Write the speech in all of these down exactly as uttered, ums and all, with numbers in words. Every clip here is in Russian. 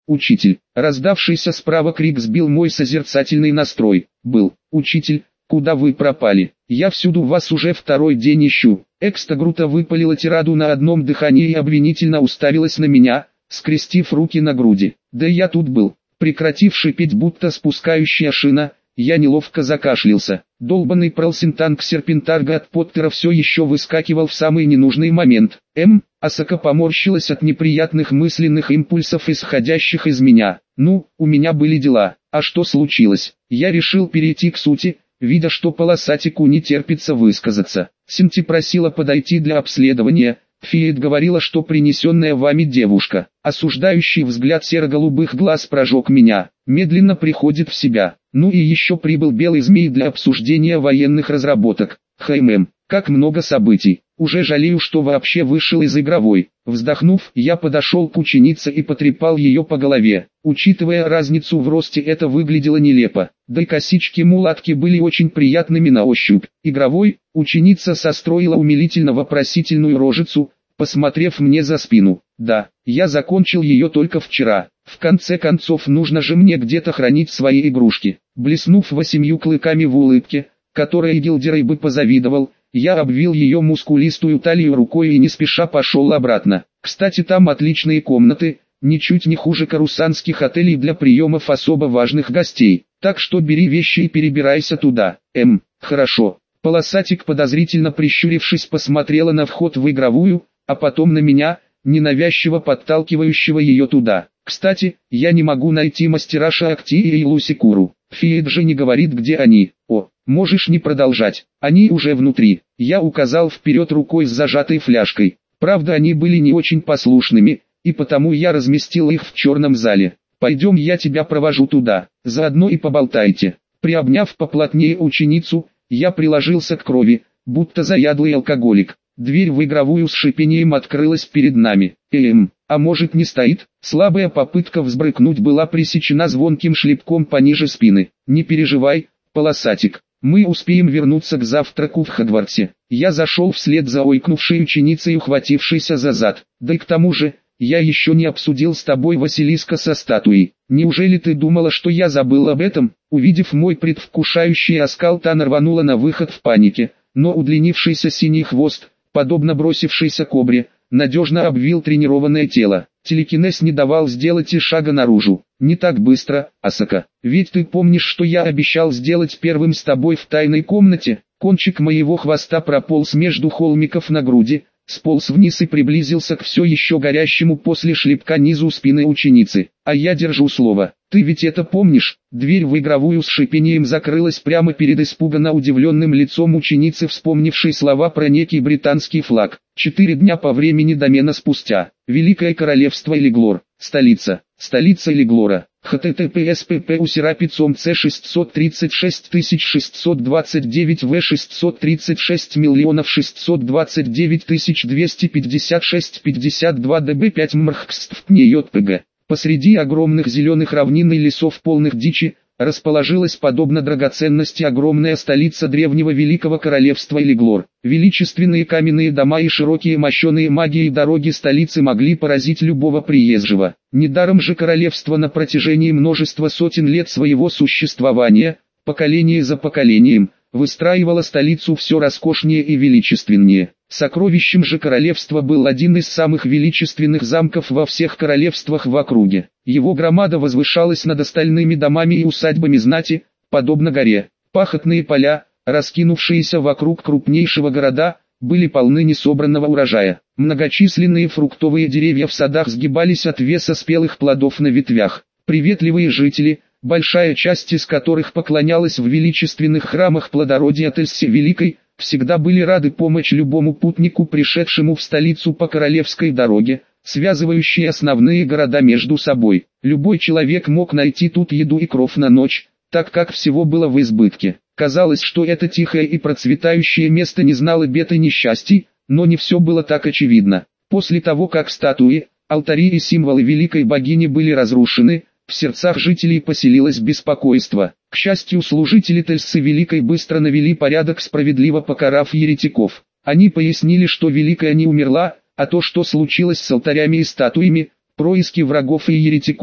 учитель. Раздавшийся справа крик сбил мой созерцательный настрой. Был, учитель, куда вы пропали? Я всюду вас уже второй день ищу. Экста Грута выпалила тираду на одном дыхании и обвинительно уставилась на меня, скрестив руки на груди. Да я тут был. Прекратив шипеть, будто спускающая шина, я неловко закашлялся. Долбанный пролсентанг Серпентарга от Поттера все еще выскакивал в самый ненужный момент. М. Асака поморщилась от неприятных мысленных импульсов, исходящих из меня. Ну, у меня были дела. А что случилось? Я решил перейти к сути, видя, что полосатику не терпится высказаться. Синти просила подойти для обследования. Фиет говорила, что принесенная вами девушка. Осуждающий взгляд серо-голубых глаз прожег меня. Медленно приходит в себя. Ну и еще прибыл белый змей для обсуждения военных разработок. Хм, как много событий. Уже жалею, что вообще вышел из игровой. Вздохнув, я подошел к ученице и потрепал ее по голове. Учитывая разницу в росте, это выглядело нелепо. Да и косички мулатки были очень приятными на ощупь. Игровой, ученица состроила умилительно вопросительную рожицу, посмотрев мне за спину. Да, я закончил ее только вчера. В конце концов, нужно же мне где-то хранить свои игрушки. Блеснув восемью клыками в улыбке, которой Гилдерой бы позавидовал, я обвил ее мускулистую талию рукой и не спеша пошел обратно. Кстати, там отличные комнаты, ничуть не хуже карусанских отелей для приемов особо важных гостей. Так что бери вещи и перебирайся туда. Эм, хорошо. Полосатик, подозрительно прищурившись, посмотрела на вход в игровую, а потом на меня, ненавязчиво подталкивающего ее туда. Кстати, я не могу найти мастера Шаакти и Лусикуру. Фиет же не говорит, где они. О, можешь не продолжать, они уже внутри. Я указал вперед рукой с зажатой фляжкой. Правда, они были не очень послушными, и потому я разместил их в черном зале. Пойдем, я тебя провожу туда, заодно и поболтайте. Приобняв поплотнее ученицу, я приложился к крови, будто заядлый алкоголик. Дверь в игровую с шипением открылась перед нами. Эм, а может не стоит? Слабая попытка взбрыкнуть была пресечена звонким шлепком пониже спины. Не переживай, полосатик, мы успеем вернуться к завтраку в Хогвартсе. Я зашел вслед за ойкнувшей ученицей, ухватившейся за зад. Да и к тому же, я еще не обсудил с тобой Василиска со статуей. Неужели ты думала, что я забыл об этом? Увидев мой предвкушающий оскал, Тана рванула на выход в панике, но удлинившийся синий хвост, подобно бросившейся кобре, надежно обвил тренированное тело. Телекинез не давал сделать и шага наружу. Не так быстро, Асака. Ведь ты помнишь, что я обещал сделать первым с тобой в тайной комнате? Кончик моего хвоста прополз между холмиков на груди, сполз вниз и приблизился к все еще горящему после шлепка низу спины ученицы. А я держу слово. Ты ведь это помнишь? Дверь в игровую с шипением закрылась прямо перед испуганно удивленным лицом ученицы, вспомнившей слова про некий британский флаг. Четыре дня по времени домена спустя. Великое Королевство Элиглор. Столица. Столица Элиглора. https pp усерапицом c шестьсот тридцать шесть тысяч шестьсот двадцать девять в шестьсот тридцать шесть миллионов шестьсот двадцать девять тысяч двести пятьдесят шесть пятьдесят два дб пять мрхкств пнеётпг. Посреди огромных зеленых равнин и лесов полных дичи, расположилась подобно драгоценности огромная столица древнего великого королевства Элиглор. Величественные каменные дома и широкие мощеные магией дороги столицы могли поразить любого приезжего. Недаром же королевство на протяжении множества сотен лет своего существования, поколение за поколением, выстраивало столицу все роскошнее и величественнее. Сокровищем же королевства был один из самых величественных замков во всех королевствах в округе. Его громада возвышалась над остальными домами и усадьбами знати, подобно горе. Пахотные поля, раскинувшиеся вокруг крупнейшего города, были полны несобранного урожая. Многочисленные фруктовые деревья в садах сгибались от веса спелых плодов на ветвях. Приветливые жители, большая часть из которых поклонялась в величественных храмах плодородия Тельси Великой, всегда были рады помочь любому путнику, пришедшему в столицу по королевской дороге, связывающей основные города между собой. Любой человек мог найти тут еду и кров на ночь, так как всего было в избытке. Казалось, что это тихое и процветающее место не знало бед и несчастий, но не все было так очевидно. После того, как статуи, алтари и символы великой богини были разрушены, в сердцах жителей поселилось беспокойство. К счастью, служители Тельсы Великой быстро навели порядок, справедливо покарав еретиков. Они пояснили, что Великая не умерла, а то, что случилось с алтарями и статуями, происки врагов и еретиков.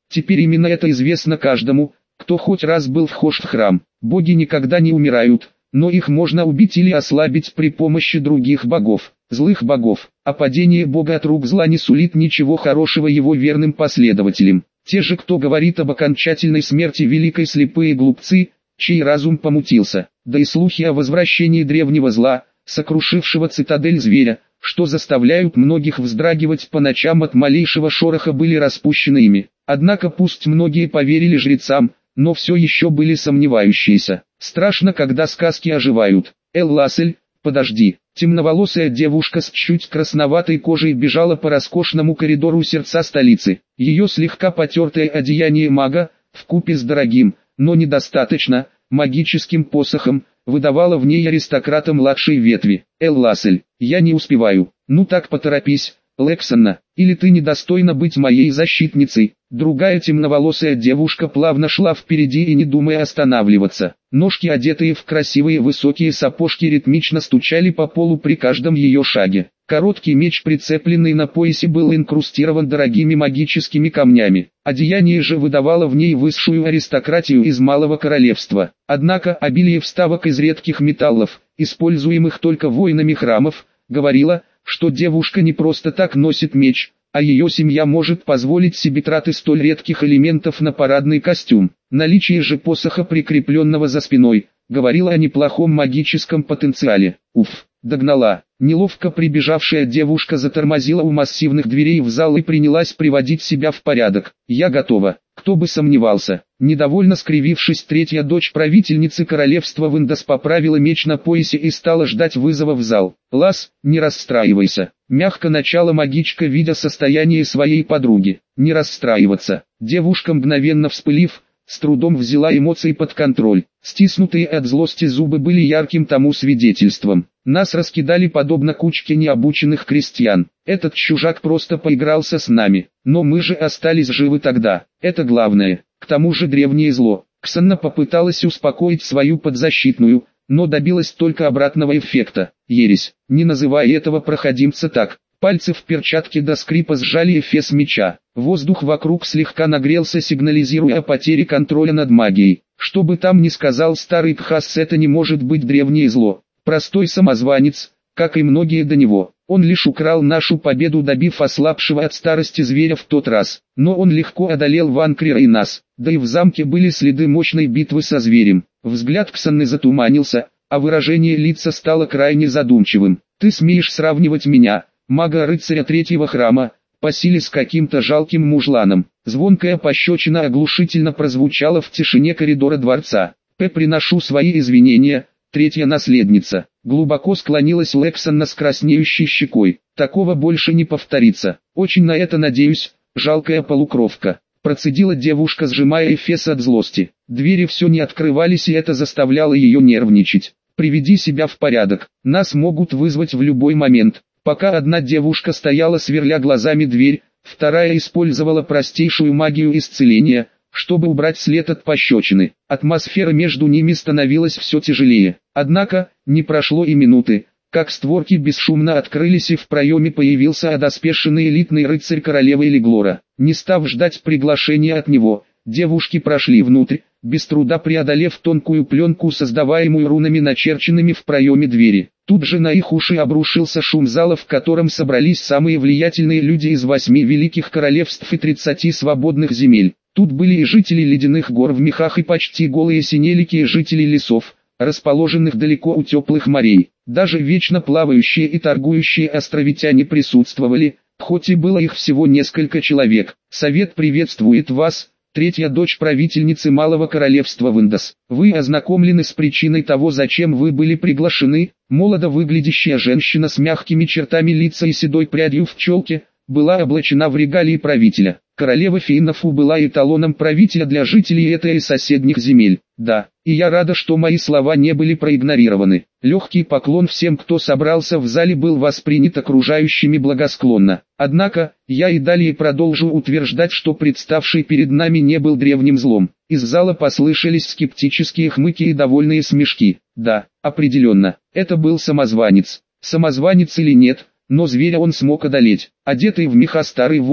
Теперь именно это известно каждому, кто хоть раз был вхож в храм. Боги никогда не умирают, но их можно убить или ослабить при помощи других богов, злых богов. А падение бога от рук зла не сулит ничего хорошего его верным последователям. Те же, кто говорит об окончательной смерти великой, слепые глупцы, чей разум помутился. Да и слухи о возвращении древнего зла, сокрушившего цитадель зверя, что заставляют многих вздрагивать по ночам от малейшего шороха, были распущены ими. Однако пусть многие поверили жрецам, но все еще были сомневающиеся. Страшно, когда сказки оживают. Эл Лассель, подожди. Темноволосая девушка с чуть красноватой кожей бежала по роскошному коридору сердца столицы. Ее слегка потертое одеяние мага, вкупе с дорогим, но недостаточно, магическим посохом, выдавало в ней аристократа младшей ветви. Эл Лассель, я не успеваю. Ну так поторопись, Лексанна, или ты недостойна быть моей защитницей. Другая темноволосая девушка плавно шла впереди и не думая останавливаться. Ножки, одетые в красивые высокие сапожки, ритмично стучали по полу при каждом ее шаге. Короткий меч, прицепленный на поясе, был инкрустирован дорогими магическими камнями. Одеяние же выдавало в ней высшую аристократию из Малого Королевства. Однако обилие вставок из редких металлов, используемых только воинами храмов, говорило, что девушка не просто так носит меч, а ее семья может позволить себе траты столь редких элементов на парадный костюм. Наличие же посоха, прикрепленного за спиной, говорило о неплохом магическом потенциале. Уф, догнала. Неловко прибежавшая девушка затормозила у массивных дверей в зал и принялась приводить себя в порядок. «Я готова». Кто бы сомневался. Недовольно скривившись, третья дочь правительницы королевства Виндас поправила меч на поясе и стала ждать вызова в зал. «Лас, не расстраивайся», — мягко начала магичка, видя состояние своей подруги. «Не расстраиваться». Девушка, мгновенно вспылив, с трудом взяла эмоции под контроль. Стиснутые от злости зубы были ярким тому свидетельством. Нас раскидали подобно кучке необученных крестьян. Этот чужак просто поигрался с нами. Но мы же остались живы тогда. Это главное. К тому же древнее зло. Ксанна попыталась успокоить свою подзащитную, но добилась только обратного эффекта. Ересь. Не называй этого проходимца так. Пальцы в перчатке до скрипа сжали эфес меча. Воздух вокруг слегка нагрелся, сигнализируя о потере контроля над магией. Что бы там ни сказал старый Кхас, это не может быть древнее зло. Простой самозванец, как и многие до него. Он лишь украл нашу победу, добив ослабшего от старости зверя в тот раз. Но он легко одолел Ванкрира и нас. Да и в замке были следы мощной битвы со зверем. Взгляд Ксанны затуманился, а выражение лица стало крайне задумчивым. «Ты смеешь сравнивать меня, мага-рыцаря третьего храма, по силе с каким-то жалким мужланом?» Звонкая пощечина оглушительно прозвучала в тишине коридора дворца. «П. приношу свои извинения, третья наследница». Глубоко склонилась Лексанна с краснеющей щекой. «Такого больше не повторится. Очень на это надеюсь, жалкая полукровка», процедила девушка, сжимая эфес от злости. Двери все не открывались, и это заставляло ее нервничать. «Приведи себя в порядок, нас могут вызвать в любой момент». Пока одна девушка стояла, сверля глазами дверь, вторая использовала простейшую магию исцеления, чтобы убрать след от пощечины. Атмосфера между ними становилась все тяжелее. Однако, не прошло и минуты, как створки бесшумно открылись, и в проеме появился одоспешенный элитный рыцарь королевы Элиглора. Не став ждать приглашения от него, девушки прошли внутрь, без труда преодолев тонкую пленку, создаваемую рунами, начерченными в проеме двери. Тут же на их уши обрушился шум зала, в котором собрались самые влиятельные люди из восьми великих королевств и тридцати свободных земель. Тут были и жители ледяных гор в мехах, и почти голые синелики, жители лесов, расположенных далеко у теплых морей. Даже вечно плавающие и торгующие островитяне присутствовали, хоть и было их всего несколько человек. «Совет приветствует вас, третья дочь правительницы Малого Королевства Виндас. Вы ознакомлены с причиной того, зачем вы были приглашены?» Молодо выглядящая женщина с мягкими чертами лица и седой прядью в челке, была облачена в регалии правителя. Королева Фейнафу была эталоном правителя для жителей этой и соседних земель. «Да, и я рада, что мои слова не были проигнорированы». Легкий поклон всем, кто собрался в зале, был воспринят окружающими благосклонно. Однако, я и далее продолжу утверждать, что представший перед нами не был древним злом. Из зала послышались скептические хмыки и довольные смешки. Да, определенно, это был самозванец. Самозванец или нет, но зверя он смог одолеть. Одетый в меха старый воин,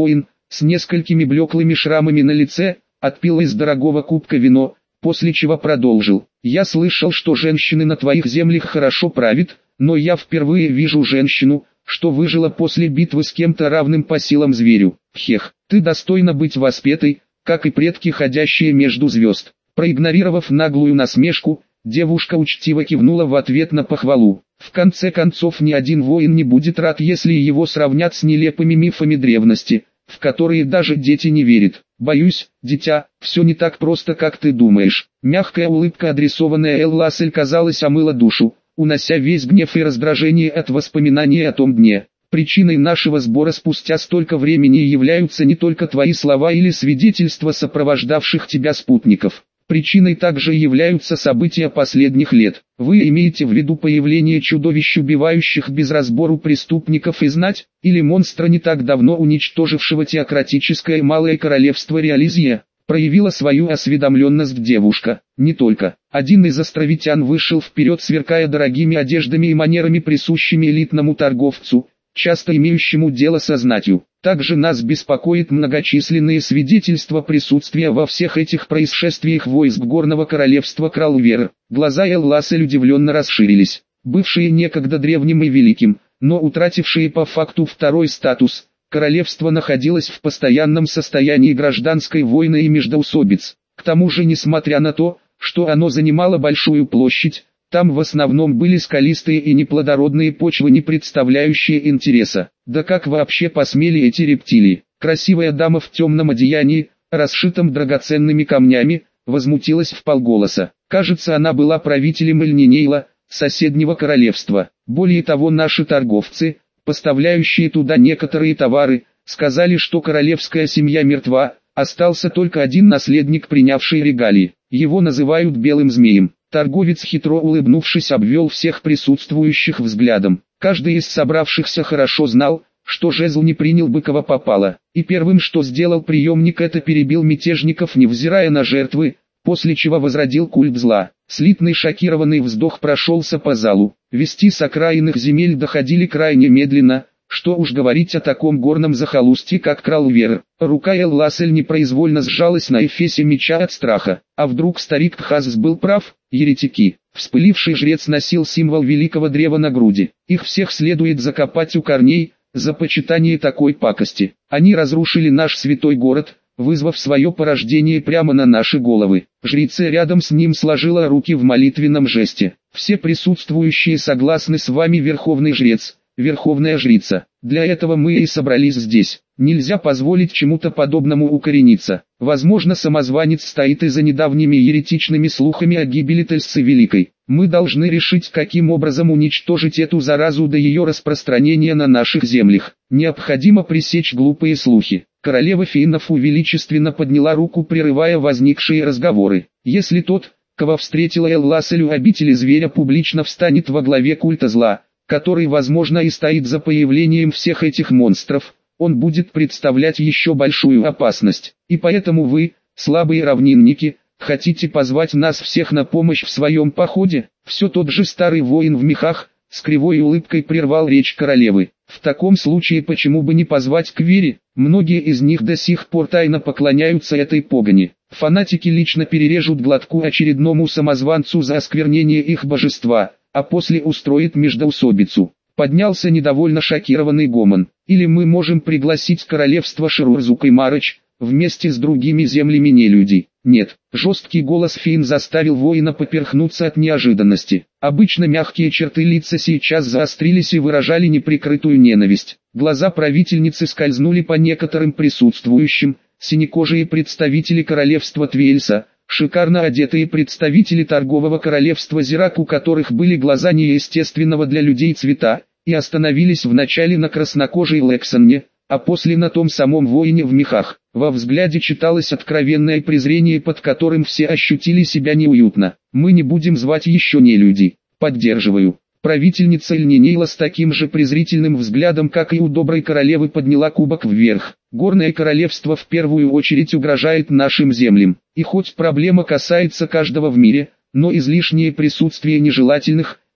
с несколькими блеклыми шрамами на лице, отпил из дорогого кубка вино, после чего продолжил. «Я слышал, что женщины на твоих землях хорошо правят, но я впервые вижу женщину, что выжила после битвы с кем-то равным по силам зверю. Хех, ты достойна быть воспетой, как и предки, ходящие между звезд». Проигнорировав наглую насмешку, девушка учтиво кивнула в ответ на похвалу. В конце концов, ни один воин не будет рад, если его сравнят с нелепыми мифами древности, в которые даже дети не верят. «Боюсь, дитя, все не так просто, как ты думаешь». Мягкая улыбка, адресованная Эл-Лассель, казалось, омыла душу, унося весь гнев и раздражение от воспоминаний о том дне. Причиной нашего сбора спустя столько времени являются не только твои слова или свидетельства сопровождавших тебя спутников. Причиной также являются события последних лет. Вы имеете в виду появление чудовищ, убивающих без разбору преступников и знать, или монстра, не так давно уничтожившего теократическое малое королевство Реализия? Проявила свою осведомленность девушка. Не только. Один из островитян вышел вперед, сверкая дорогими одеждами и манерами, присущими элитному торговцу, часто имеющему дело со знатью. Также нас беспокоит многочисленные свидетельства присутствия во всех этих происшествиях войск горного королевства Кралвера. Глаза Эл-Лассель удивленно расширились. Бывшие некогда древним и великим, но утратившие по факту второй статус, королевство находилось в постоянном состоянии гражданской войны и междоусобиц. К тому же, несмотря на то, что оно занимало большую площадь, там в основном были скалистые и неплодородные почвы, не представляющие интереса. Да как вообще посмели эти рептилии? Красивая дама в темном одеянии, расшитом драгоценными камнями, возмутилась вполголоса. Кажется, она была правителем Эльнинейла, соседнего королевства. Более того, наши торговцы, поставляющие туда некоторые товары, сказали, что королевская семья мертва, остался только один наследник, принявший регалии. Его называют Белым Змеем. Торговец, хитро улыбнувшись, обвел всех присутствующих взглядом. Каждый из собравшихся хорошо знал, что жезл не принял бы кого попало, и первым, что сделал приемник, это перебил мятежников, невзирая на жертвы, после чего возродил культ зла. Слитный шокированный вздох прошелся по залу. Вести с окраинных земель доходили крайне медленно, что уж говорить о таком горном захолустье, как Кралвер. Рука Эл-Лассель непроизвольно сжалась на эфесе меча от страха. А вдруг старик Тхазс был прав? Еретики. Вспыливший жрец носил символ великого древа на груди. Их всех следует закопать у корней, за почитание такой пакости. Они разрушили наш святой город, вызвав свое порождение прямо на наши головы. Жрица рядом с ним сложила руки в молитвенном жесте. Все присутствующие согласны с вами, верховный жрец, верховная жрица. Для этого мы и собрались здесь. Нельзя позволить чему-то подобному укорениться. Возможно, самозванец стоит и за недавними еретичными слухами о гибели Тельсы Великой. Мы должны решить, каким образом уничтожить эту заразу до ее распространения на наших землях. Необходимо пресечь глупые слухи. Королева феинов величественно подняла руку, прерывая возникшие разговоры. Если тот, кого встретила Эл-Лассель у обители зверя, публично встанет во главе культа зла, который, возможно, и стоит за появлением всех этих монстров, он будет представлять еще большую опасность. И поэтому вы, слабые равнинники, хотите позвать нас всех на помощь в своем походе? Все тот же старый воин в мехах, с кривой улыбкой прервал речь королевы. В таком случае почему бы не позвать к вере? Многие из них до сих пор тайно поклоняются этой погоне. Фанатики лично перережут глотку очередному самозванцу за осквернение их божества, а после устроит междоусобицу. Поднялся недовольно шокированный гомон. Или мы можем пригласить королевство Ширурзук и Марыч, вместе с другими землями нелюдей. Нет, жесткий голос Фейн заставил воина поперхнуться от неожиданности. Обычно мягкие черты лица сейчас заострились и выражали неприкрытую ненависть. Глаза правительницы скользнули по некоторым присутствующим, синекожие представители королевства Твельса, шикарно одетые представители торгового королевства Зирак, у которых были глаза неестественного для людей цвета, и остановились вначале на краснокожей Лексанне, а после на том самом воине в мехах. Во взгляде читалось откровенное презрение, под которым все ощутили себя неуютно. Мы не будем звать еще нелюдей. Поддерживаю. Правительница Эльнинейла с таким же презрительным взглядом, как и у доброй королевы, подняла кубок вверх. Горное королевство в первую очередь угрожает нашим землям. И хоть проблема касается каждого в мире, но излишнее присутствие нежелательных,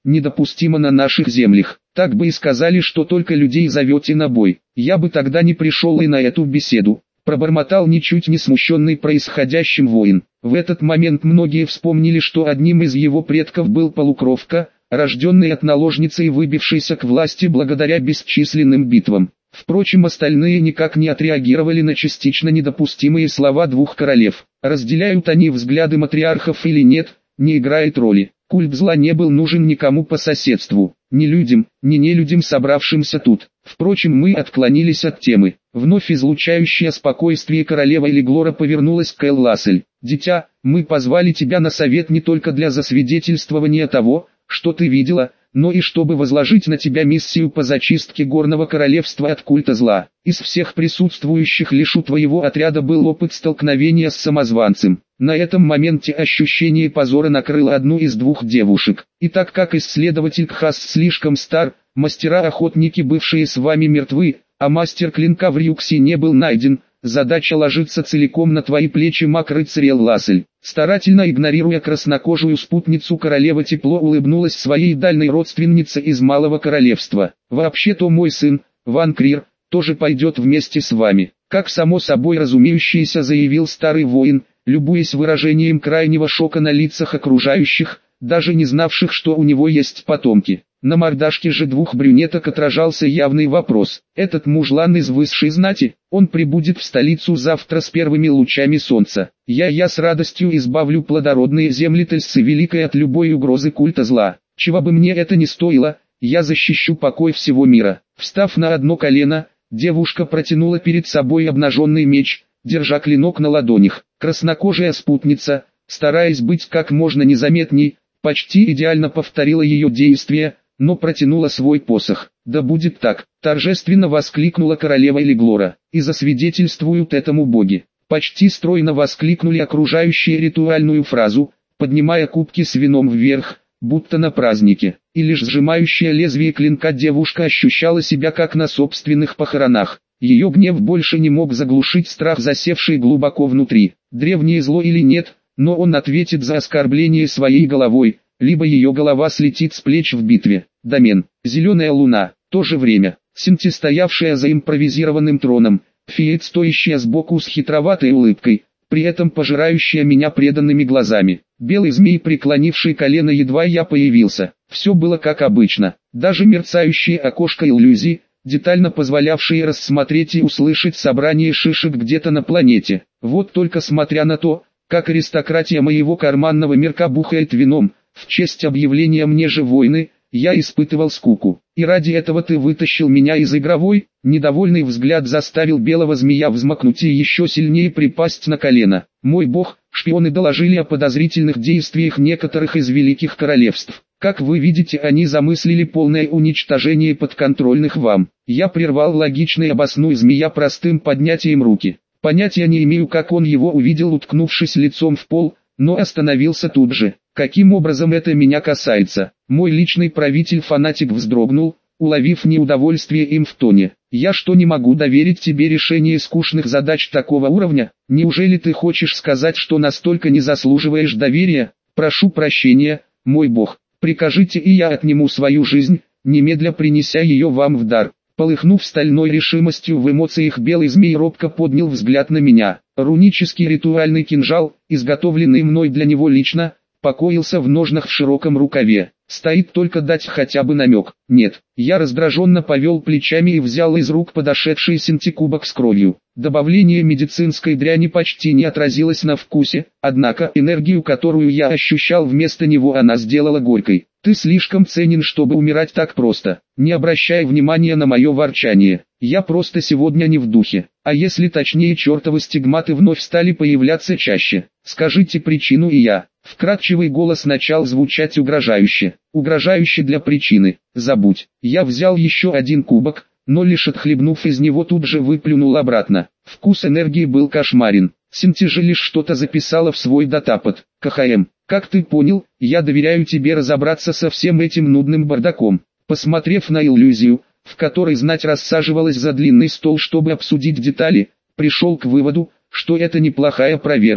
недопустимо на наших землях. Так бы и сказали, что только людей зовете на бой. Я бы тогда не пришел и на эту беседу. Пробормотал ничуть не смущенный происходящим воин. В этот момент многие вспомнили, что одним из его предков был полукровка, рожденный от наложницы и выбившийся к власти благодаря бесчисленным битвам. Впрочем, остальные никак не отреагировали на частично недопустимые слова двух королев. Разделяют они взгляды матриархов или нет, не играет роли. Культ зла не был нужен никому по соседству, ни людям, ни нелюдям, собравшимся тут. Впрочем, мы отклонились от темы. Вновь излучающая спокойствие королева Элиглора повернулась к Эл-Лассель. «Дитя, мы позвали тебя на совет не только для засвидетельствования того, что ты видела, но и чтобы возложить на тебя миссию по зачистке горного королевства от культа зла. Из всех присутствующих лишь у твоего отряда был опыт столкновения с самозванцем. На этом моменте ощущение позора накрыло одну из двух девушек. И так как исследователь Кхас слишком стар, мастера-охотники, бывшие с вами, мертвы, а мастер клинка в Рюксе не был найден, задача ложится целиком на твои плечи, маг-рыцарь Эл-Лассель». Старательно игнорируя краснокожую спутницу, королева тепло улыбнулась своей дальней родственнице из Малого Королевства. «Вообще-то мой сын, Ван Крир, тоже пойдет вместе с вами», как само собой разумеющееся заявил старый воин, любуясь выражением крайнего шока на лицах окружающих, даже не знавших, что у него есть потомки. На мордашке же двух брюнеток отражался явный вопрос. Этот мужлан из высшей знати, он прибудет в столицу завтра с первыми лучами солнца. Я я с радостью избавлю плодородные земли Тельсы Великой от любой угрозы культа зла. Чего бы мне это ни стоило, я защищу покой всего мира. Встав на одно колено, девушка протянула перед собой обнаженный меч, держа клинок на ладонях. Краснокожая спутница, стараясь быть как можно незаметней, почти идеально повторила ее действия, но протянула свой посох. «Да будет так!» – торжественно воскликнула королева Элиглора. «И засвидетельствуют этому боги!» Почти стройно воскликнули окружающие ритуальную фразу, поднимая кубки с вином вверх, будто на празднике. И лишь сжимающая лезвие клинка девушка ощущала себя как на собственных похоронах. Ее гнев больше не мог заглушить страх, засевший глубоко внутри. Древнее зло или нет, но он ответит за оскорбление своей головой, либо ее голова слетит с плеч в битве. Домен. Зеленая луна. То же время. Синти, стоявшая за импровизированным троном. Фиет, стоящая сбоку с хитроватой улыбкой, при этом пожирающая меня преданными глазами. Белый змей, преклонивший колено, едва я появился. Все было как обычно. Даже мерцающее окошко иллюзий, детально позволявшие рассмотреть и услышать собрание шишек где-то на планете. Вот только смотря на то, как аристократия моего карманного мирка бухает вином, в честь объявления мне же войны, я испытывал скуку. И ради этого ты вытащил меня из игровой? Недовольный взгляд заставил белого змея взмахнуть и еще сильнее припасть на колено. Мой бог, шпионы доложили о подозрительных действиях некоторых из великих королевств. Как вы видите, они замыслили полное уничтожение подконтрольных вам. Я прервал логичный обоснуй змея простым поднятием руки. Понятия не имею, как он его увидел, уткнувшись лицом в пол, но остановился тут же. Каким образом это меня касается? Мой личный правитель-фанатик вздрогнул, уловив неудовольствие им в тоне. Я что, не могу доверить тебе решение скучных задач такого уровня? Неужели ты хочешь сказать, что настолько не заслуживаешь доверия? Прошу прощения, мой бог, прикажите, и я отниму свою жизнь, немедля принеся ее вам в дар. Полыхнув стальной решимостью в эмоциях, белый змей робко поднял взгляд на меня. Рунический ритуальный кинжал, изготовленный мной для него лично, покоился в ножнах в широком рукаве. Стоит только дать хотя бы намек. Нет, я раздраженно повел плечами и взял из рук подошедший Синти кубок с кровью. Добавление медицинской дряни почти не отразилось на вкусе, однако энергию, которую я ощущал вместо него, она сделала горькой. Ты слишком ценен, чтобы умирать так просто. Не обращай внимания на мое ворчание. Я просто сегодня не в духе. А если точнее, чертовы стигматы вновь стали появляться чаще. Скажите причину, и я. Вкрадчивый голос начал звучать угрожающе. Угрожающе для причины. Забудь. Я взял еще один кубок, но лишь отхлебнув из него, тут же выплюнул обратно. Вкус энергии был кошмарен. Синти же лишь что-то записала в свой датапад. КХМ. Как ты понял, я доверяю тебе разобраться со всем этим нудным бардаком. Посмотрев на иллюзию, в которой знать рассаживалась за длинный стол, чтобы обсудить детали, пришел к выводу, что это неплохая проверка.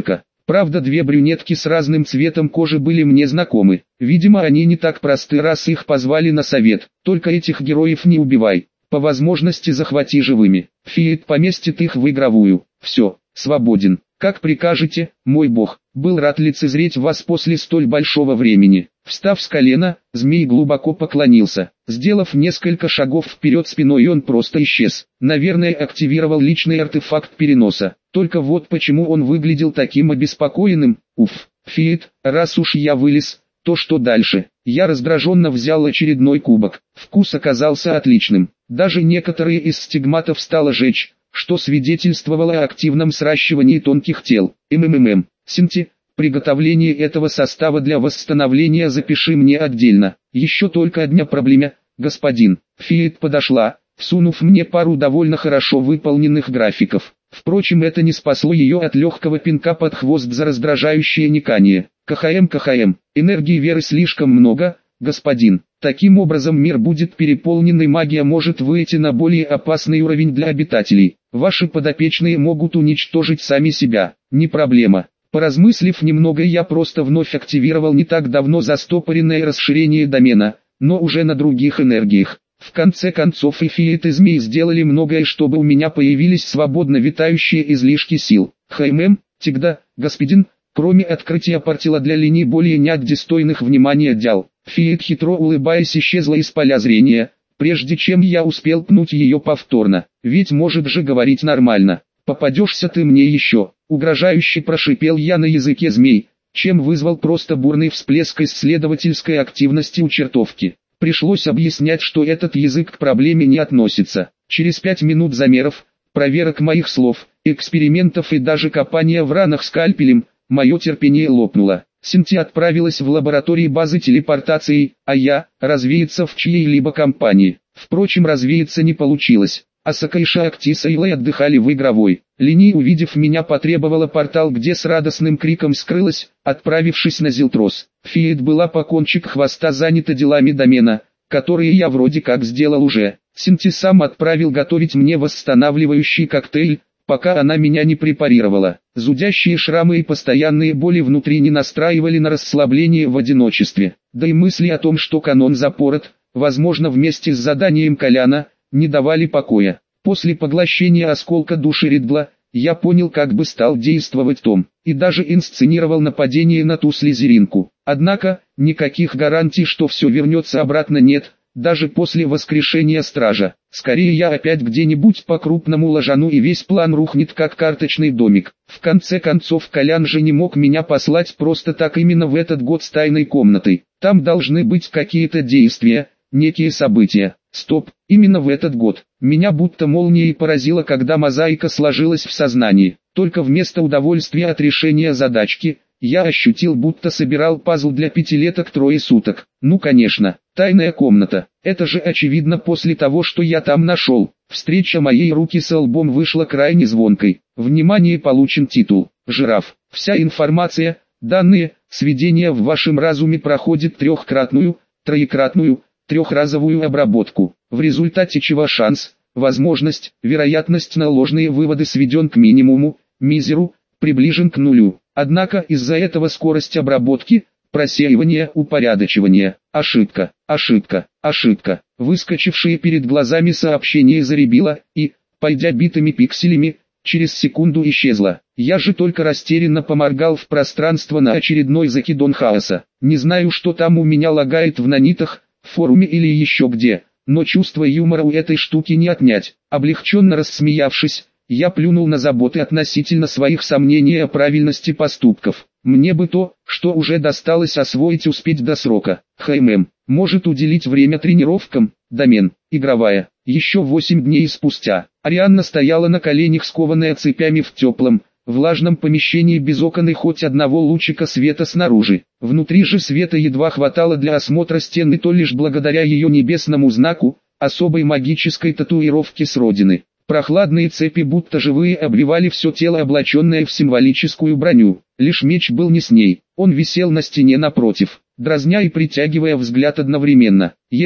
Правда, две брюнетки с разным цветом кожи были мне знакомы. Видимо, они не так просты, раз их позвали на совет. Только этих героев не убивай. По возможности захвати живыми. Фиет поместит их в игровую. Все, свободен. Как прикажете, мой бог. Был рад лицезреть вас после столь большого времени. Встав с колена, змей глубоко поклонился. Сделав несколько шагов вперед спиной, он просто исчез. Наверное, активировал личный артефакт переноса. Только вот почему он выглядел таким обеспокоенным. Уф, Фиет, раз уж я вылез, то что дальше? Я раздраженно взял очередной кубок. Вкус оказался отличным. Даже некоторые из стигматов стало жечь, что свидетельствовало о активном сращивании тонких тел. МММ. Синти, приготовление этого состава для восстановления запиши мне отдельно. Еще только одна проблема, господин. Фиет подошла, всунув мне пару довольно хорошо выполненных графиков. Впрочем, это не спасло ее от легкого пинка под хвост за раздражающее никание. КХМ, КХМ, энергии веры слишком много, господин. Таким образом мир будет переполнен и магия может выйти на более опасный уровень для обитателей. Ваши подопечные могут уничтожить сами себя. Не проблема. Поразмыслив немного, я просто вновь активировал не так давно застопоренное расширение домена, но уже на других энергиях. В конце концов и Фиет и Змей сделали многое, чтобы у меня появились свободно витающие излишки сил. ХММ, тогда, господин, кроме открытия портала для линий более нет достойных внимания дел. Фиет, хитро улыбаясь, исчезла из поля зрения, прежде чем я успел пнуть ее повторно. Ведь может же говорить нормально. «Попадешься ты мне еще», — угрожающе прошипел я на языке змей, чем вызвал просто бурный всплеск исследовательской активности у чертовки. Пришлось объяснять, что этот язык к проблеме не относится. Через пять минут замеров, проверок моих слов, экспериментов и даже копания в ранах скальпелем, мое терпение лопнуло. Синти отправилась в лаборатории базы телепортации, а я – развеяться в чьей-либо компании. Впрочем, развеяться не получилось. Асака и Шаактиса и Лэй отдыхали в игровой. Лини, увидев меня, потребовала портал, где с радостным криком скрылась, отправившись на Зилтрос. Фиет была по кончик хвоста занята делами домена, которые я вроде как сделал уже. Синти сам отправил готовить мне восстанавливающий коктейль, пока она меня не препарировала. Зудящие шрамы и постоянные боли внутри не настраивали на расслабление в одиночестве. Да и мысли о том, что канон запорот, возможно вместе с заданием Коляна, не давали покоя. После поглощения осколка души Ридгла, я понял, как бы стал действовать Том, и даже инсценировал нападение на ту слизеринку. Однако, никаких гарантий, что все вернется обратно, нет, даже после воскрешения стража. Скорее я опять где-нибудь по-крупному ложану и весь план рухнет как карточный домик. В конце концов, Колян же не мог меня послать просто так именно в этот год с тайной комнатой. Там должны быть какие-то действия, некие события. Стоп, именно в этот год. Меня будто молнией поразило, когда мозаика сложилась в сознании. Только вместо удовольствия от решения задачки, я ощутил, будто собирал пазл для пятилеток трое суток. Ну конечно, тайная комната. Это же очевидно после того, что я там нашел. Встреча моей руки с лбом вышла крайне звонкой. Внимание, получен титул. Жираф. Вся информация, данные, сведения в вашем разуме проходит трехкратную, троекратную, трехразовую обработку, в результате чего шанс, возможность, вероятность на ложные выводы сведен к минимуму, мизеру, приближен к нулю. Однако из-за этого скорость обработки, просеивания, упорядочивания, ошибка, ошибка, ошибка, выскочившие перед глазами сообщение заребило и, пойдя битыми пикселями, через секунду исчезла. Я же только растерянно поморгал в пространство на очередной закидон хаоса. Не знаю, что там у меня лагает в нанитах, в форуме или еще где, но чувство юмора у этой штуки не отнять. Облегченно рассмеявшись, я плюнул на заботы относительно своих сомнений о правильности поступков. Мне бы то, что уже досталось, освоить успеть до срока. ХММ может уделить время тренировкам. Домен, игровая. Еще восемь дней спустя. Арианна стояла на коленях, скованная цепями в теплом, влажном помещении без окон и хоть одного лучика света снаружи. Внутри же света едва хватало для осмотра стен, и то лишь благодаря ее небесному знаку, особой магической татуировке с родины. Прохладные цепи будто живые обвивали все тело, облаченное в символическую броню. Лишь меч был не с ней, он висел на стене напротив, дразня и притягивая взгляд одновременно. Есть,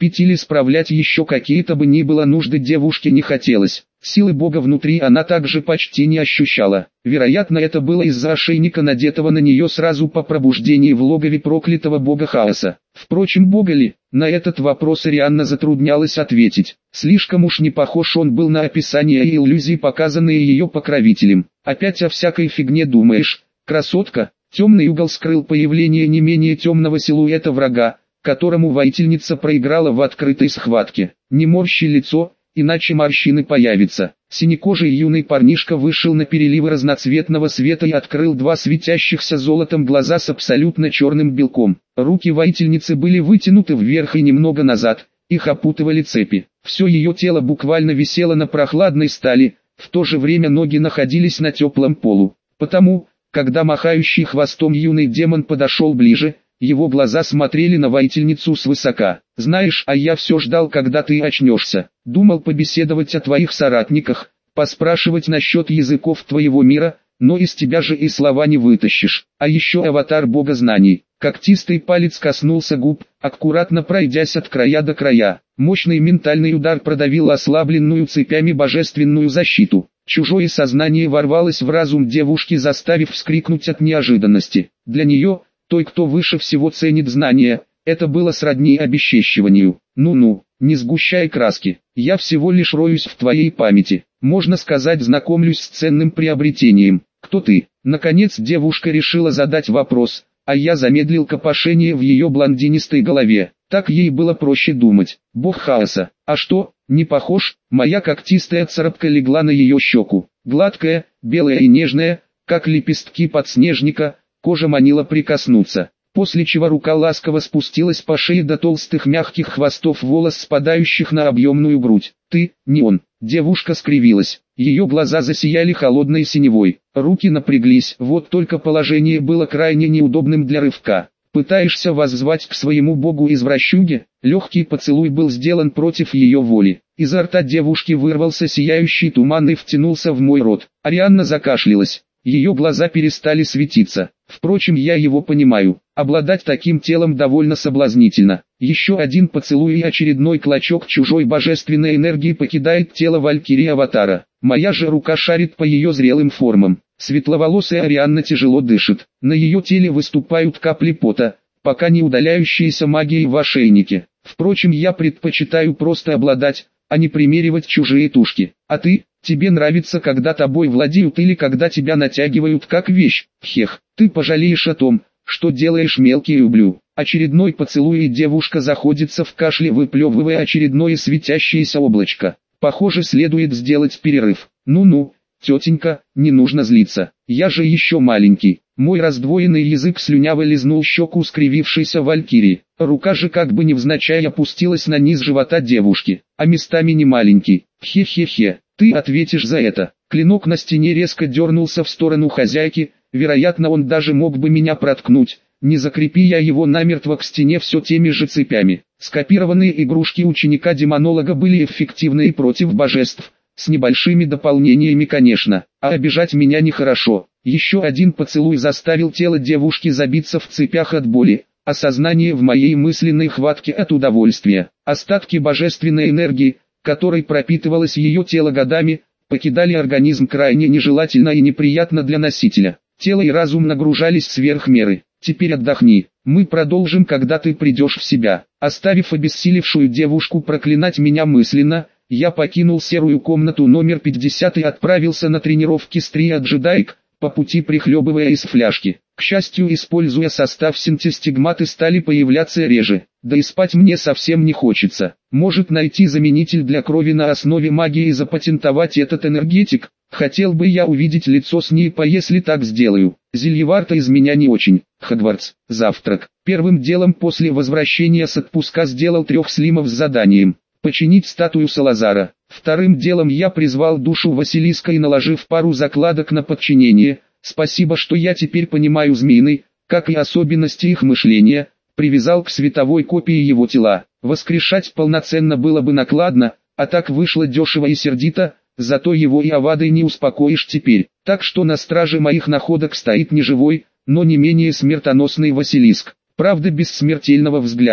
пить или справлять еще какие-то бы ни было нужды девушке не хотелось. Силы Бога внутри она также почти не ощущала. Вероятно, это было из-за ошейника, надетого на нее сразу по пробуждении в логове проклятого бога хаоса. Впрочем, бога ли? На этот вопрос Арианна затруднялась ответить. Слишком уж не похож он был на описание и иллюзии, показанные ее покровителем. «Опять о всякой фигне думаешь, красотка?» Темный угол скрыл появление не менее темного силуэта врага, которому воительница проиграла в открытой схватке. «Не морщи лицо, иначе морщины появятся». Синекожий юный парнишка вышел на переливы разноцветного света и открыл два светящихся золотом глаза с абсолютно черным белком. Руки воительницы были вытянуты вверх и немного назад, их опутывали цепи. Все ее тело буквально висело на прохладной стали, в то же время ноги находились на теплом полу. Потому, когда махающий хвостом юный демон подошел ближе, его глаза смотрели на воительницу свысока. «Знаешь, а я все ждал, когда ты очнешься. Думал побеседовать о твоих соратниках, поспрашивать насчет языков твоего мира, но из тебя же и слова не вытащишь. А еще аватар бога знаний». Когтистый палец коснулся губ, аккуратно пройдясь от края до края. Мощный ментальный удар продавил ослабленную цепями божественную защиту. Чужое сознание ворвалось в разум девушки, заставив вскрикнуть от неожиданности. Для нее, той, кто выше всего ценит знания, это было сродни обесчещиванию. «Ну-ну, не сгущай краски, я всего лишь роюсь в твоей памяти, можно сказать, знакомлюсь с ценным приобретением. Кто ты?» Наконец девушка решила задать вопрос, а я замедлил копошение в ее блондинистой голове. Так ей было проще думать. «Бог хаоса. А что, не похож?» Моя когтистая царапка легла на ее щеку. Гладкая, белая и нежная, как лепестки подснежника, кожа манила прикоснуться. После чего рука ласково спустилась по шее до толстых мягких хвостов волос, спадающих на объемную грудь. «Ты, не он». Девушка скривилась. Ее глаза засияли холодной синевой. Руки напряглись, вот только положение было крайне неудобным для рывка. «Пытаешься воззвать к своему богу-извращуге?» Легкий поцелуй был сделан против ее воли. Изо рта девушки вырвался сияющий туман и втянулся в мой рот. Арианна закашлялась. Ее глаза перестали светиться. Впрочем, я его понимаю. Обладать таким телом довольно соблазнительно. Еще один поцелуй и очередной клочок чужой божественной энергии покидает тело валькирии аватара. Моя же рука шарит по ее зрелым формам. Светловолосая Арианна тяжело дышит. На ее теле выступают капли пота, пока не удаляющиеся магией в ошейнике. Впрочем, я предпочитаю просто обладать, а не примеривать чужие тушки. А ты? Тебе нравится, когда тобой владеют или когда тебя натягивают как вещь? Хех, ты пожалеешь о том, что делаешь, мелкий ублю. Очередной поцелуй, и девушка заходится в кашле, выплевывая очередное светящееся облачко. Похоже, следует сделать перерыв. Ну-ну, тетенька, не нужно злиться. Я же еще маленький. Мой раздвоенный язык слюняво лизнул щеку скривившейся валькирии. Рука же как бы невзначай опустилась на низ живота девушки. А местами не маленький. Хе-хе-хе. Ты ответишь за это. Клинок на стене резко дернулся в сторону хозяйки, вероятно, он даже мог бы меня проткнуть, не закрепи я его намертво к стене все теми же цепями. Скопированные игрушки ученика-демонолога были эффективны и против божеств, с небольшими дополнениями, конечно, а обижать меня нехорошо. Еще один поцелуй заставил тело девушки забиться в цепях от боли, а сознание в моей мысленной хватке от удовольствия. Остатки божественной энергии, которой пропитывалось ее тело годами, покидали организм крайне нежелательно и неприятно для носителя. Тело и разум нагружались сверх меры. «Теперь отдохни, мы продолжим, когда ты придешь в себя». Оставив обессилевшую девушку проклинать меня мысленно, я покинул серую комнату номер пятьдесят и отправился на тренировки с триаджедаек, по пути прихлебывая из фляжки. К счастью, используя состав синтестигматы, стали появляться реже. Да и спать мне совсем не хочется. Может, найти заменитель для крови на основе магии и запатентовать этот энергетик? Хотел бы я увидеть лицо СНИПа, если так сделаю. Зельевар-то из меня не очень. Хогвартс. Завтрак. Первым делом после возвращения с отпуска сделал трех слимов с заданием починить статую Салазара. Вторым делом я призвал душу Василиска и, наложив пару закладок на подчинение, спасибо, что я теперь понимаю змеиный, как и особенности их мышления, привязал к световой копии его тела. Воскрешать полноценно было бы накладно, а так вышло дешево и сердито, зато его и Авадой не успокоишь теперь. Так что на страже моих находок стоит не живой, но не менее смертоносный Василиск. Правда, без смертельного взгляда.